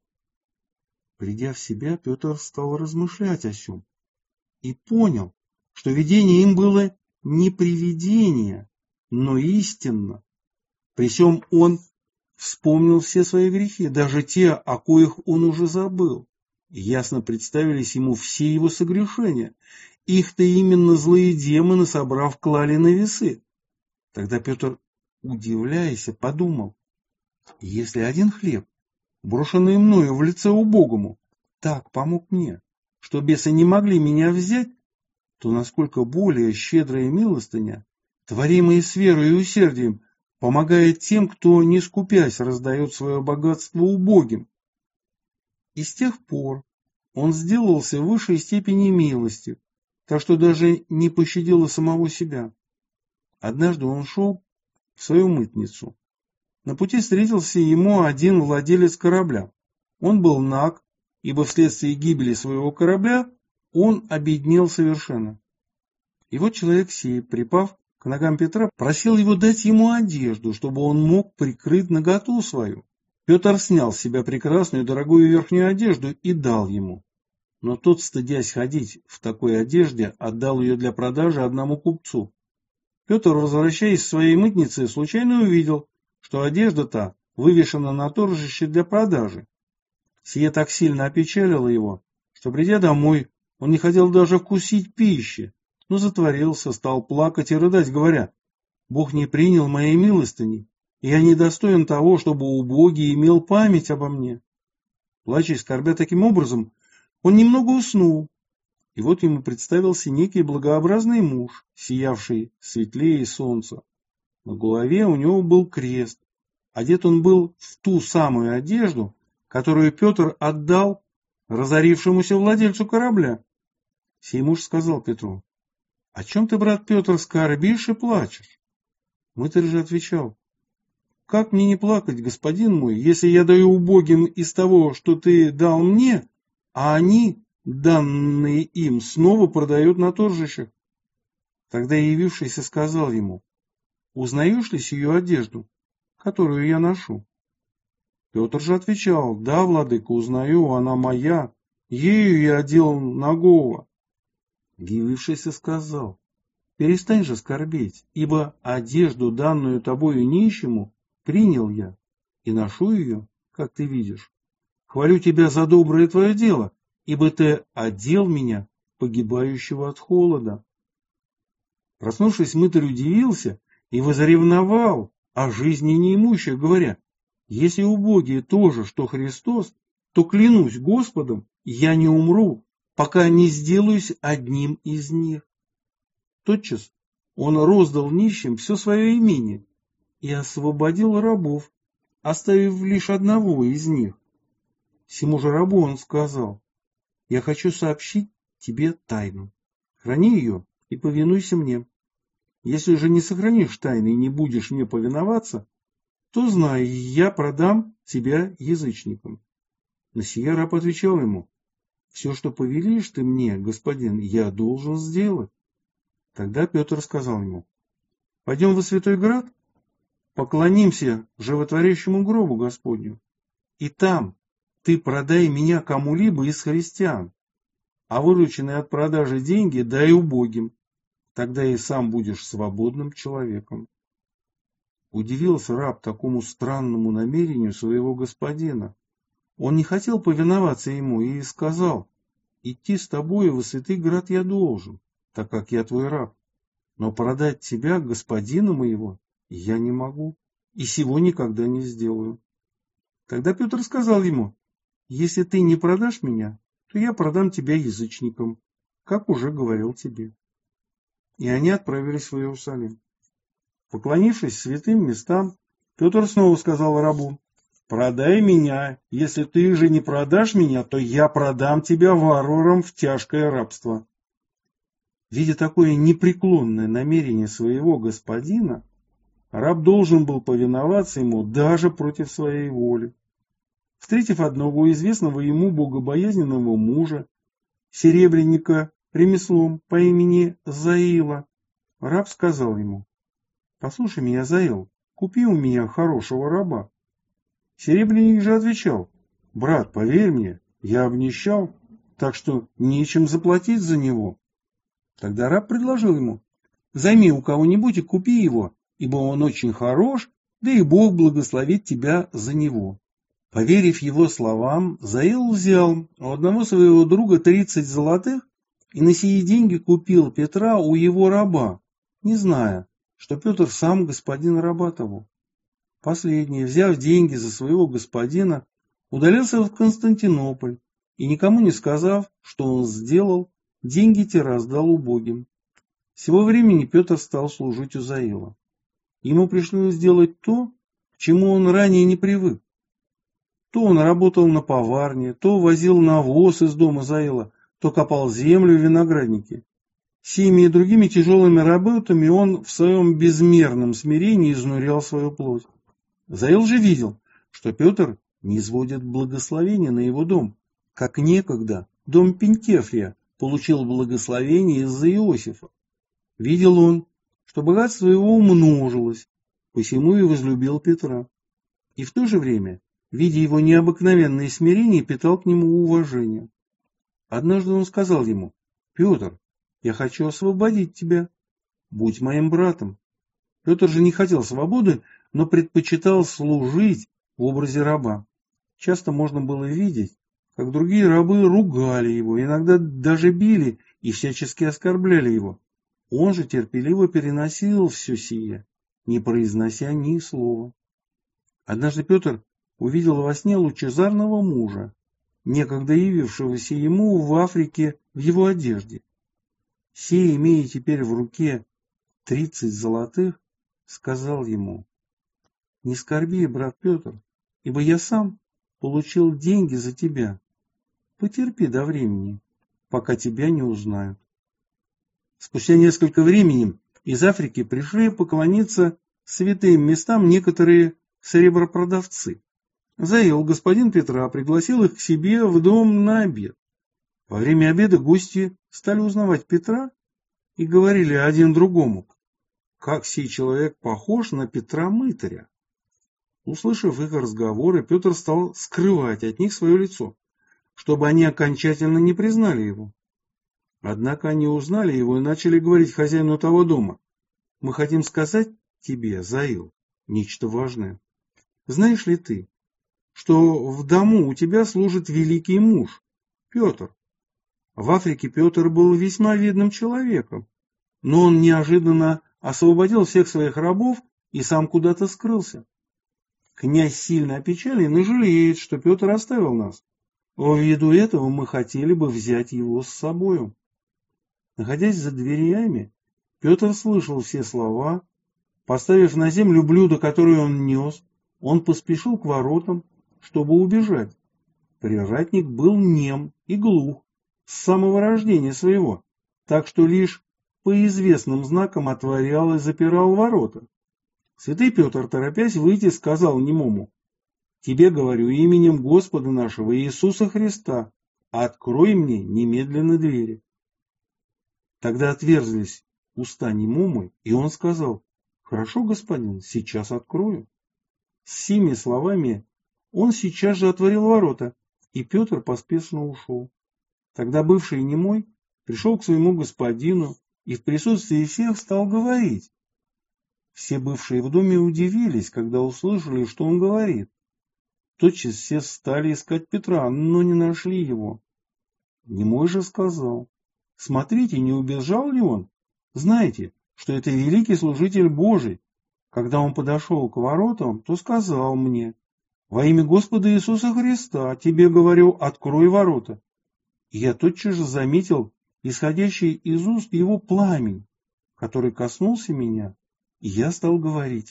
Придя в себя, Петр стал размышлять о сем и понял, что видение им было не привидение, но истинно. При сем он вспомнил все свои грехи, даже те, о коих он уже забыл. И ясно представились ему все его согрешения. Их-то именно злые демоны, собрав, клали на весы. Тогда Петр, удивляясь, подумал: если один хлеб, брошенный мною в лице убогому, так помог мне, что бесы не могли меня взять, то насколько более щедрая милостыня, творимая с верой и усердием, помогает тем, кто, не скупясь, раздает свое богатство убогим. И с тех пор он сделался в высшей степени милостив, так что даже не пощадил и самого себя. Однажды он шел в свою мытницу. На пути встретился ему один владелец корабля. Он был наг, ибо вследствие гибели своего корабля он обеднел совершенно. И вот человек сей, припав к ногам Петра, просил его дать ему одежду, чтобы он мог прикрыть наготу свою. Петр снял с себя прекрасную дорогую верхнюю одежду и дал ему. Но тот, стыдясь ходить в такой одежде, отдал ее для продажи одному купцу. Петр, возвращаясь в своей мытнице, случайно увидел, что одежда-то вывешена на торжище для продажи. Сие так сильно опечалило его, что, придя домой, он не хотел даже вкусить пищи, но затворился, стал плакать и рыдать, говоря: «Бог не принял моей милостыни, и я недостоин того, чтобы убогий имел память обо мне». Плача и скорбя таким образом, он немного уснул, и вот ему представился некий благообразный муж, сиявший светлее солнца. На голове у него был крест, одет он был в ту самую одежду, которую Петр отдал разорившемуся владельцу корабля. Сей муж сказал Петру: «О чем ты, брат Петр, скорбишь и плачешь?» Мытарь же отвечал: «Как мне не плакать, господин мой, если я даю убогим из того, что ты дал мне, а они, данные им, снова продают на торжищах?» Тогда явившийся сказал ему: «Узнаешь ли сию одежду, которую я ношу?» Петр же отвечал: «Да, владыка, узнаю, она моя, ею я одел нагого». Явившийся сказал: «Перестань же скорбеть, ибо одежду, данную тобою нищему, принял я и ношу ее, как ты видишь. Хвалю тебя за доброе твое дело, ибо ты одел меня, погибающего от холода». Проснувшись, мытарь удивился и возревновал о жизни неимущих, говоря: «Если убогие тоже, что Христос, то, клянусь Господом, я не умру, пока не сделаюсь одним из них». Тотчас он роздал нищим все свое имение и освободил рабов, оставив лишь одного из них. Сему же рабу он сказал: «Я хочу сообщить тебе тайну. Храни ее и повинуйся мне. Если же не сохранишь тайны и не будешь мне повиноваться, то знай, я продам тебя язычникам». На сие раб отвечал ему: «Все, что повелишь ты мне, господин, я должен сделать». Тогда Петр сказал ему: «Пойдем во святой град, поклонимся животворящему гробу Господню, и там ты продай меня кому-либо из христиан, а вырученные от продажи деньги дай убогим, тогда и сам будешь свободным человеком». Удивился раб такому странному намерению своего господина. Он не хотел повиноваться ему и сказал: «Идти с тобою во святый град я должен, так как я твой раб, но продать тебя, господина моего, я не могу и сего никогда не сделаю». Тогда Петр сказал ему: «Если ты не продашь меня, то я продам тебя язычникам, как уже говорил тебе». И они отправились в Иерусалим. Поклонившись святым местам, Петр снова сказал рабу: «Продай меня, если ты же не продашь меня, то я продам тебя варварам в тяжкое рабство». Видя такое непреклонное намерение своего господина, раб должен был повиноваться ему даже против своей воли. Встретив одного известного ему богобоязненного мужа, серебряника ремеслом по имени Заила, раб сказал ему: «Послушай меня, Заил, купи у меня хорошего раба». Серебряник же отвечал: «Брат, поверь мне, я обнищал, так что нечем заплатить за него». Тогда раб предложил ему: «Займи у кого-нибудь и купи его, ибо он очень хорош, да и Бог благословит тебя за него». Поверив его словам, Заил взял у одного своего друга тридцать золотых и на сии деньги купил Петра у его раба, не зная, что Петр сам господин раба того. Последний, взяв деньги за своего господина, удалился в Константинополь и, никому не сказав, что он сделал, деньги те раздал убогим. С сего времени Петр стал служить у Заила. Ему пришлось сделать то, к чему он ранее не привык. То он работал на поварне, то возил навоз из дома Заила, то копал землю в винограднике. Сими и другими тяжелыми работами он в своем безмерном смирении изнурял свою плоть. Заил же видел, что Петр не сводит благословения на его дом, как некогда дом Пентефрия получил благословение из-за Иосифа. Видел он, что богатство его умножилось, посему и возлюбил Петра. И в то же время, видя его необыкновенное смирение, питал к нему уважение. Однажды он сказал ему: «Петр, я хочу освободить тебя, будь моим братом». Петр же не хотел свободы, но предпочитал служить в образе раба. Часто можно было видеть, как другие рабы ругали его, иногда даже били и всячески оскорбляли его. Он же терпеливо переносил все сие, не произнося ни слова. Однажды Петр увидел во сне лучезарного мужа, некогда явившегося ему в Африке в его одежде. Сей, имея теперь в руке тридцать золотых, сказал ему: «Не скорби, брат Петр, ибо я сам получил деньги за тебя. Потерпи до времени, пока тебя не узнают». Спустя несколько времени из Африки пришли поклониться святым местам некоторые серебропродавцы. Заил, господин Петра, пригласил их к себе в дом на обед. Во время обеда гости стали узнавать Петра и говорили один другому: «Как сей человек похож на Петра Мытаря». Услышав их разговоры, Петр стал скрывать от них свое лицо, чтобы они окончательно не признали его. Однако они узнали его и начали говорить хозяину того дома: «Мы хотим сказать тебе, Заил, нечто важное. Знаешь ли ты, что в дому у тебя служит великий муж, Петр? В Африке Петр был весьма видным человеком, но он неожиданно освободил всех своих рабов и сам куда-то скрылся. Князь сильно опечален и жалеет, что Петр оставил нас. Ввиду этого мы хотели бы взять его с собою». Находясь за дверями, Петр слышал все слова. Поставив на землю блюдо, которое он нес, он поспешил к воротам, чтобы убежать. Привратник был нем и глух с самого рождения своего, так что лишь по известным знакам отворял и запирал ворота. Святый Петр, торопясь выйти, сказал немому: «Тебе говорю именем Господа нашего Иисуса Христа, открой мне немедленно двери». Тогда отверзлись уста немому, и он сказал: «Хорошо, господин, сейчас открою». С сими словами он сейчас же отворил ворота, и Петр поспешно ушел. Тогда бывший немой пришел к своему господину и в присутствии всех стал говорить. Все бывшие в доме удивились, когда услышали, что он говорит. Тотчас все стали искать Петра, но не нашли его. Немой же сказал: «Смотрите, не убежал ли он? Знаете, что это великий служитель Божий. Когда он подошел к воротам, то сказал мне: во имя Господа Иисуса Христа тебе говорю, открой ворота». И я тотчас же заметил исходящий из уст его пламень, который коснулся меня, и я стал говорить.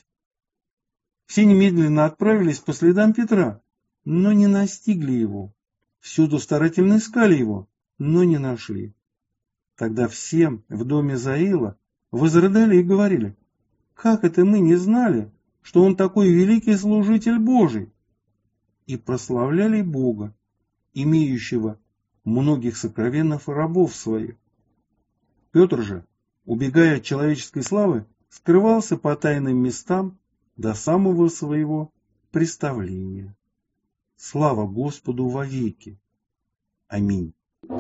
Все немедленно отправились по следам Петра, но не настигли его. Всюду старательно искали его, но не нашли. Тогда все в доме Заила возрыдали и говорили: «Как это мы не знали, что он такой великий служитель Божий?» и прославляли Бога, имеющего многих сокровенных рабов своих. Петр же, убегая от человеческой славы, скрывался по тайным местам до самого своего представления. Слава Господу вовеки. Аминь.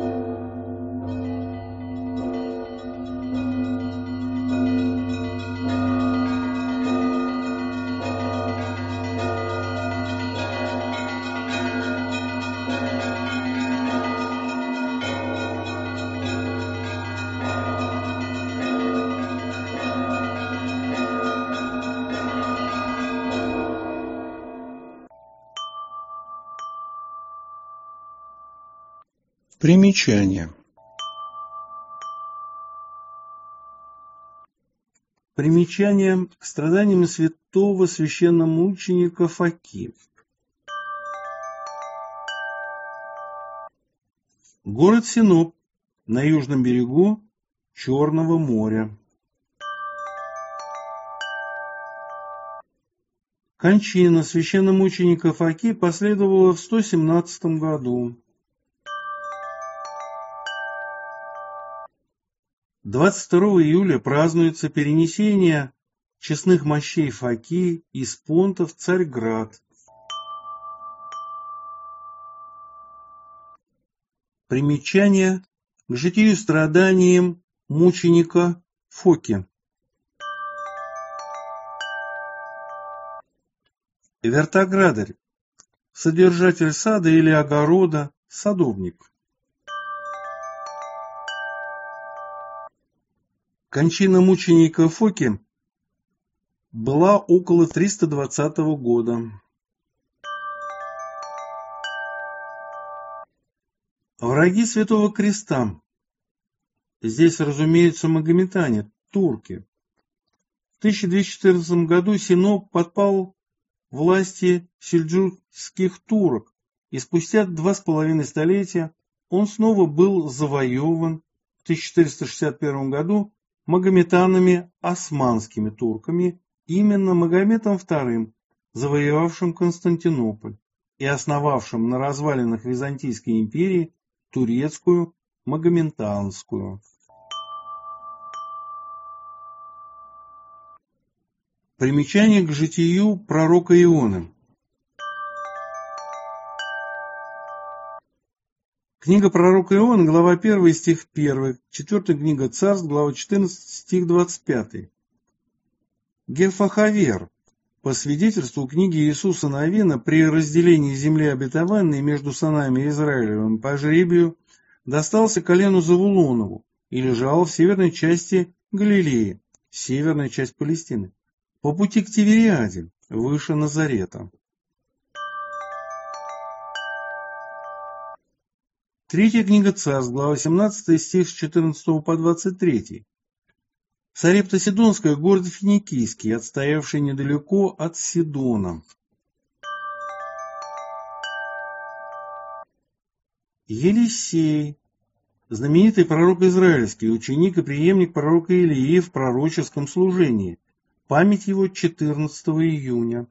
Примечание. Примечание к страданиям святого священномученика Фоки. Город Синоп на южном берегу Черного моря. Кончина священномученика Фоки последовала в сто семнадцатом году. двадцать второго июля празднуется перенесение честных мощей Фоки из Понта в Царьград. Примечание к житию и страданиям мученика Фоки. Вертоградарь, содержатель сада или огорода, садовник. Кончина мученика Фоки была около триста двадцатого года. Враги Святого Креста. Здесь, разумеется, магометане, турки. В тысяча двести четырнадцатом году Синоп подпал власти сельджукских турок, и спустя два с половиной столетия он снова был завоеван в тысяча четыреста шестьдесят первом году магометанами османскими турками, именно Магометом вторым, завоевавшим Константинополь и основавшим на развалинах Византийской империи турецкую магометанскую. Примечание к житию пророка Ионы. Книга пророка Ионы, глава первая, стих первый, четвертая книга Царств, глава четырнадцатая, стих двадцать пятый. Гефахавер, по свидетельству книги Иисуса Навина, при разделении земли обетованной между сынами Израилевым по жребию достался колену Завулонову и лежал в северной части Галилеи, северная часть Палестины, по пути к Тивериаде, выше Назарета. Третья книга Царств, глава семнадцатая, стих с четырнадцатого по двадцать третий. Сарепта Сидонская, город финикийский, отстоявший недалеко от Сидона. Елисей, знаменитый пророк израильский, ученик и преемник пророка Илии в пророческом служении. Память его четырнадцатого июня.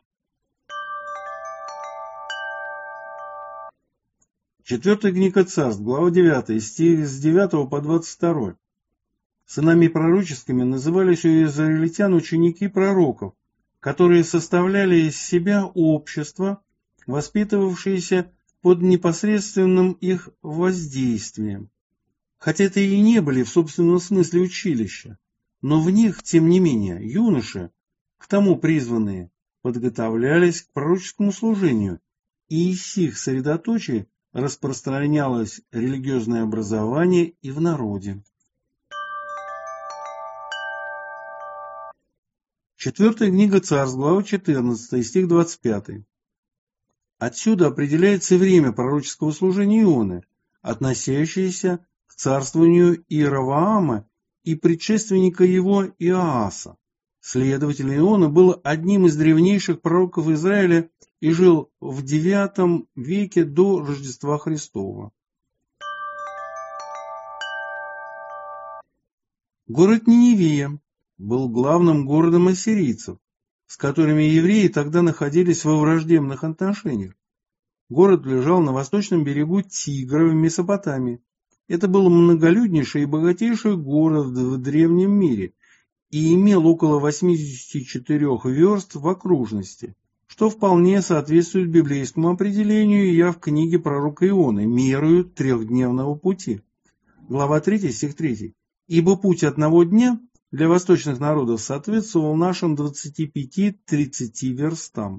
Четвертая книга Царств, глава девятая, стих с девятого по двадцать второй. Сынами пророческими назывались у израильтян ученики пророков, которые составляли из себя общество, воспитывавшееся под непосредственным их воздействием. Хотя это и не были в собственном смысле училища, но в них, тем не менее, юноши, к тому призванные, подготовлялись к пророческому служению, и из сих средоточий распространялось религиозное образование и в народе. Четвертая книга Царств, глава четырнадцатая, стих двадцать пятый. Отсюда определяется время пророческого служения Ионы, относящееся к царствованию Иеровоама и предшественника его Иоаса. Следовательно, Иона был одним из древнейших пророков Израиля и жил в девятом веке до Рождества Христова. Город Ниневия был главным городом ассирийцев, с которыми евреи тогда находились во враждебных отношениях. Город лежал на восточном берегу Тигра в Месопотамии. Это был многолюднейший и богатейший город в древнем мире и имел около восьмидесяти четырёх верст в окружности, что вполне соответствует библейскому определению «я в книге пророка Ионы, мерою трехдневного пути». Глава третья, стих третий. «Ибо путь одного дня для восточных народов соответствовал нашим двадцати пяти-тридцати верстам».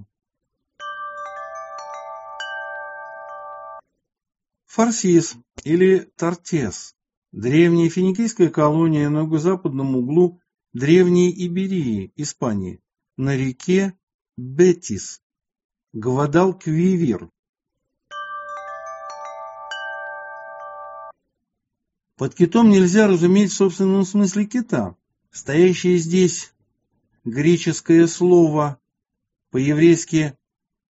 Фарсис или Тартес – древняя финикийская колония на юго-западном углу древней Иберии, Испании, на реке Бетис, Гвадалквивир. Под китом нельзя разуметь в собственном смысле кита. Стоящее здесь греческое слово по-еврейски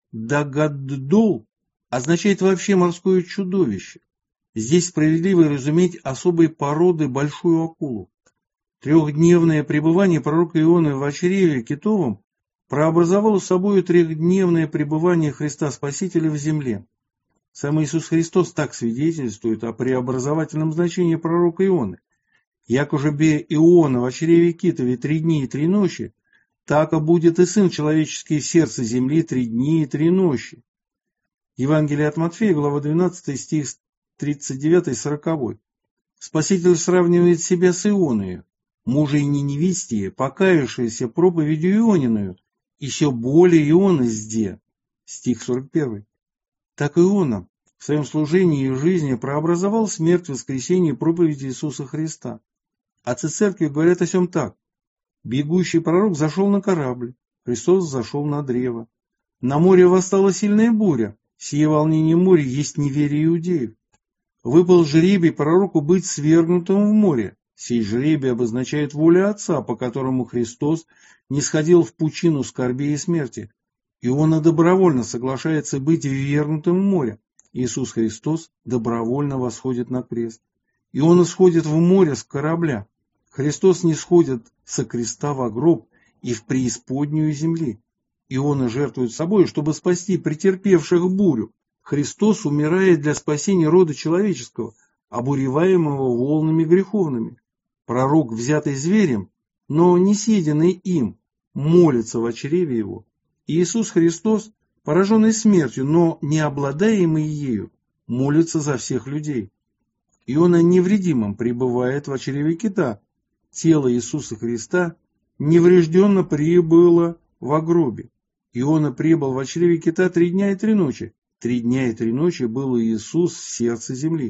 «дагаддул» означает вообще морское чудовище. Здесь справедливо разуметь особой породы большую акулу. Трехдневное пребывание пророка Ионы в чреве китовом прообразовало собой трехдневное пребывание Христа Спасителя в земле. Сам Иисус Христос так свидетельствует о преобразовательном значении пророка Ионы. «Яко же бе Иона в чреве китове три дни и три ночи, так и будет и Сын Человеческий в сердце земли три дни и три ночи». Евангелие от Матфея, глава двенадцатая, стих тридцать девятый сороковой. Спаситель сравнивает себя с Ионою, мужей Ниневистии, покаявшейся проповедью Иониною, еще более Ионы сде. Стих сорок первый. Так Иона в своем служении и жизни прообразовал смерть, воскресение и проповедь Иисуса Христа. Отцы церкви говорят о сем так. Бегущий пророк зашел на корабль, Христос зашел на древо. На море восстала сильная буря. Сие волнение моря есть неверие иудеев. Выпал жребий пророку быть свергнутым в море. Сей жребий обозначает волю Отца, по которому Христос нисходил в пучину скорби и смерти. Иона добровольно соглашается быть ввергнутым в море. Иисус Христос добровольно восходит на крест. Иона сходит в море с корабля. Христос не сходит со креста во гроб и в преисподнюю земли. Иона жертвует собой, чтобы спасти претерпевших бурю. Христос умирает для спасения рода человеческого, обуреваемого волнами греховными. Пророк, взятый зверем, но не съеденный им, молится в чреве его. Иисус Христос, пораженный смертью, но не обладаемый ею, молится за всех людей. Иона невредимым пребывает в чреве кита. Тело Иисуса Христа неврежденно прибыло во гробе. Иона пребыл в чреве кита три дня и три ночи. Три дня и три ночи был Иисус в сердце земли.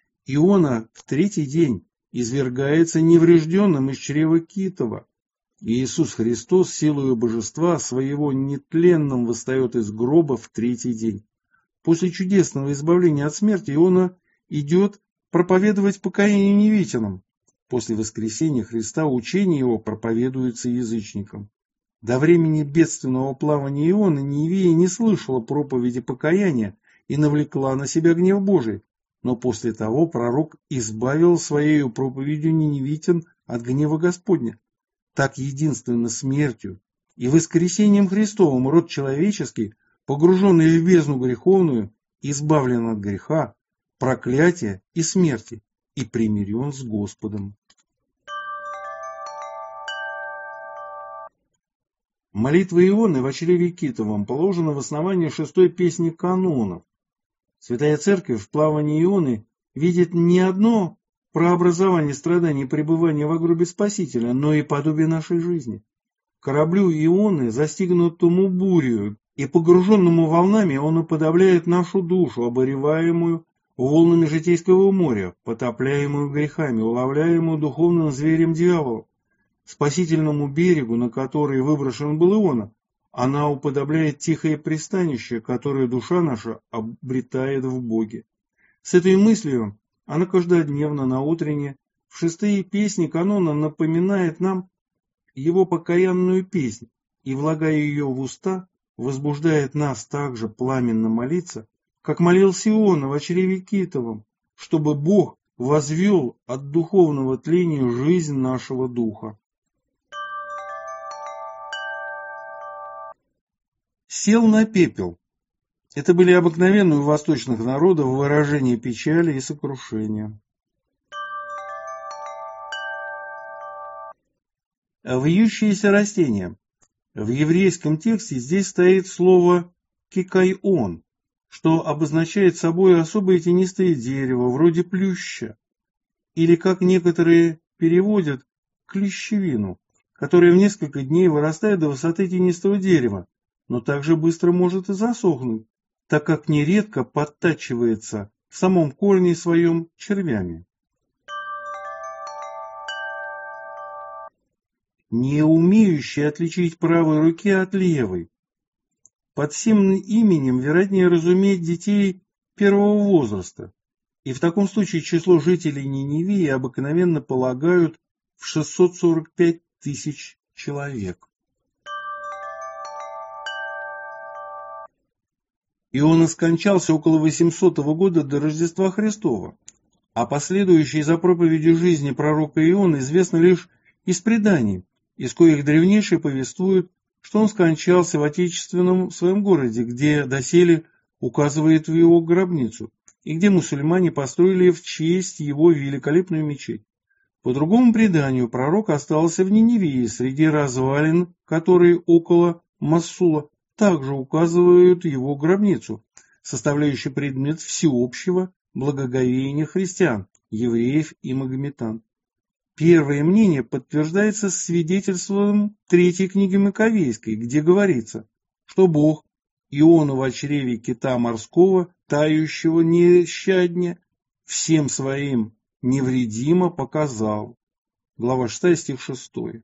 Иона в третий день извергается неврежденным из чрева китова. Иисус Христос силою божества своего нетленным восстает из гроба в третий день. После чудесного избавления от смерти Иона идет проповедовать покаяние невитянам. После воскресения Христа учение его проповедуется язычникам. До времени бедственного плавания Ионы Ниневия не слышала проповеди покаяния и навлекла на себя гнев Божий, но после того пророк избавил своей проповедью ниневитян от гнева Господня. Так единственно смертью и воскресением Христовым род человеческий, погруженный в бездну греховную, избавлен от греха, проклятия и смерти и примирен с Господом. Молитва Ионы в чреве китовом положена в основании шестой песни канонов. Святая Церковь в плавании Ионы видит не одно прообразование страданий и пребывания во гробе Спасителя, но и подобие нашей жизни. Кораблю Ионы, застигнутому бурью и погруженному волнами, он уподобляет нашу душу, обуреваемую волнами житейского моря, потопляемую грехами, уловляемую духовным зверем дьяволом. Спасительному берегу, на который выброшен был Иона, она уподобляет тихое пристанище, которое душа наша обретает в Боге. С этой мыслью она каждодневно на утренне в шестые песни канона напоминает нам его покаянную песнь и, влагая ее в уста, возбуждает нас также пламенно молиться, как молился Иона в чреве китовом, чтобы Бог возвел от духовного тления жизнь нашего духа. Сел на пепел. Это были обыкновенные у восточных народов выражения печали и сокрушения. Вьющиеся растения. В еврейском тексте здесь стоит слово «кикайон», что обозначает собой особое тенистое дерево, вроде плюща, или, как некоторые переводят, клещевину, которая в несколько дней вырастает до высоты тенистого дерева, но также быстро может и засохнуть, так как нередко подтачивается в самом корне своем червями. Не умеющий отличить правой руки от левой. Под сим именем вероятнее разуметь детей первого возраста, и в таком случае число жителей Ниневии обыкновенно полагают в шестьсот сорок пять тысяч человек. Иона скончался около восьмисотого года до Рождества Христова, а последующей за проповедью жизни пророка Ионы известно лишь из преданий, из коих древнейшие повествуют, что он скончался в отечественном своем городе, где доселе указывает в его гробницу, и где мусульмане построили в честь его великолепную мечеть. По другому преданию, пророк остался в Ниневии, среди развалин, которые около Моссула также указывают его гробницу, составляющий предмет всеобщего благоговения христиан, евреев и магометан. Первое мнение подтверждается свидетельством третьей книги Маковейской, где говорится, что Бог Иону в чреве кита морского, тающего нещадня, всем своим невредимо показал. Глава шестая, стих шестой.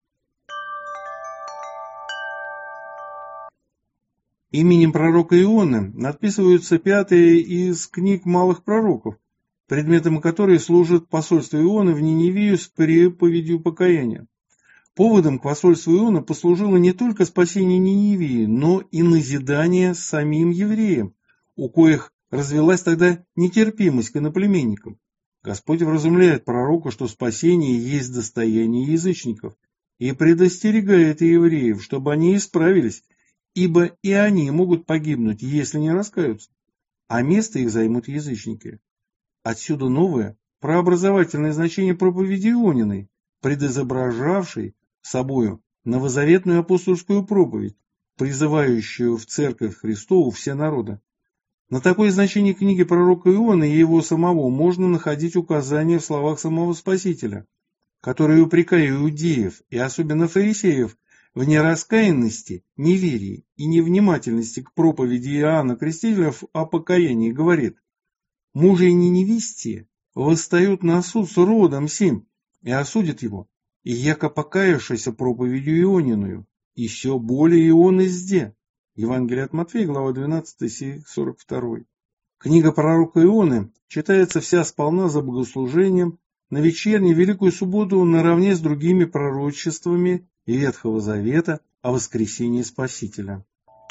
Именем пророка Ионы надписываются пятые из книг малых пророков, предметом которой служит посольство Ионы в Ниневию с проповедью покаяния. Поводом к посольству Ионы послужило не только спасение Ниневии, но и назидание самим евреям, у коих развелась тогда нетерпимость к иноплеменникам. Господь вразумляет пророка, что спасение есть достояние язычников, и предостерегает евреев, чтобы они исправились, ибо и они могут погибнуть, если не раскаются, а место их займут язычники. Отсюда новое прообразовательное значение проповеди Иониной, предизображавшей собою новозаветную апостольскую проповедь, призывающую в церковь Христову все народы. На такое значение книги пророка Ионы и его самого можно находить указания в словах самого Спасителя, который, упрекая иудеев и особенно фарисеев в нераскаянности, неверии и невнимательности к проповеди Иоанна Крестителя о покаянии, говорит: «Мужи неневистие восстают на суд с родом сим и осудят его, и яко покаявшийся проповедью Иониною, и все более Ион изде». Евангелие от Матфея, глава двенадцатая, стих сорок второй. Книга пророка Ионы читается вся сполна за богослужением на вечерней Великую Субботу наравне с другими пророчествами Ветхого Завета о воскресении Спасителя.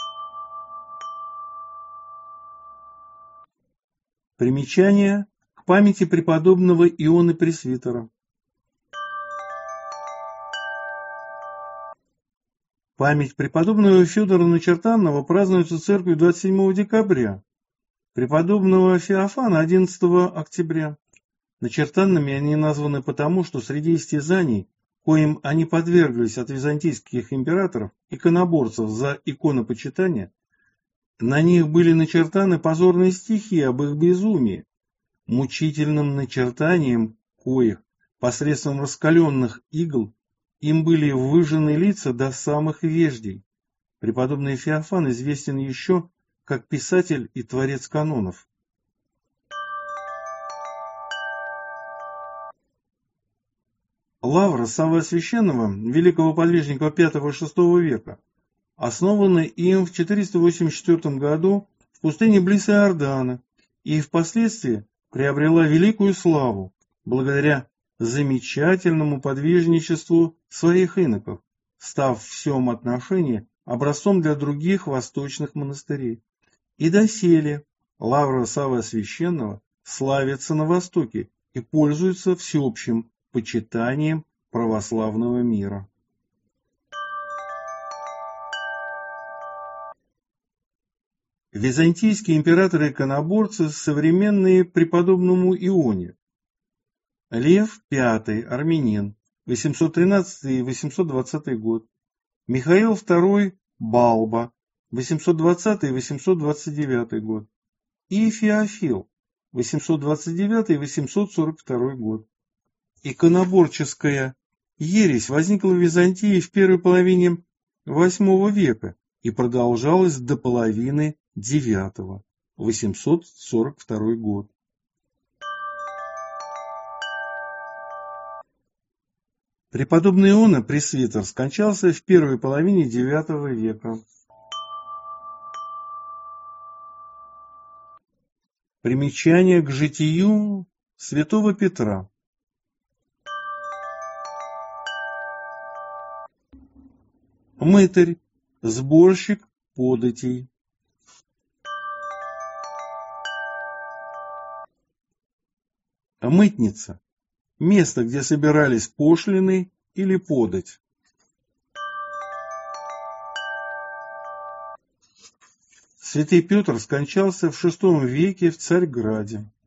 Примечание к памяти преподобного Ионы Пресвитера. Память преподобного Федора Начертанного празднуется церковью двадцать седьмого декабря, преподобного Феофана одиннадцатого октября. Начертанными они названы потому, что среди истязаний, коим они подверглись от византийских императоров, иконоборцев за иконопочитание, на них были начертаны позорные стихи об их безумии, мучительным начертанием коих посредством раскаленных игл им были выжжены лица до самых веждей. Преподобный Феофан известен еще как писатель и творец канонов. Лавра Саввы Священного, великого подвижника пятого-шестого века, основана им в четыреста восемьдесят четвёртом году в пустыне близ Иордана и впоследствии приобрела великую славу благодаря замечательному подвижничеству своих иноков, став в всем отношении образцом для других восточных монастырей. И доселе лавра Саввы Священного славится на Востоке и пользуется всеобщим почитанием православного мира. Византийские императоры-иконоборцы, современные преподобному Ионе. Лев Пятый, армянин, восемьсот тринадцатый - восемьсот двадцатый год. Михаил Второй, Балба, восемьсот двадцатый - восемьсот двадцать девятый год. И Феофил, восемьсот двадцать девятый - восемьсот сорок второй год. Иконоборческая ересь возникла в Византии в первой половине восьмого века и продолжалась до половины девятого, восемьсот сорок второй год. Преподобный Иона Пресвитер скончался в первой половине девятого века. Примечание к житию святого Петра. Мытарь, сборщик податей. Мытница. Место, где собирались пошлины или подать. Святый Петр скончался в шестом веке в Царьграде.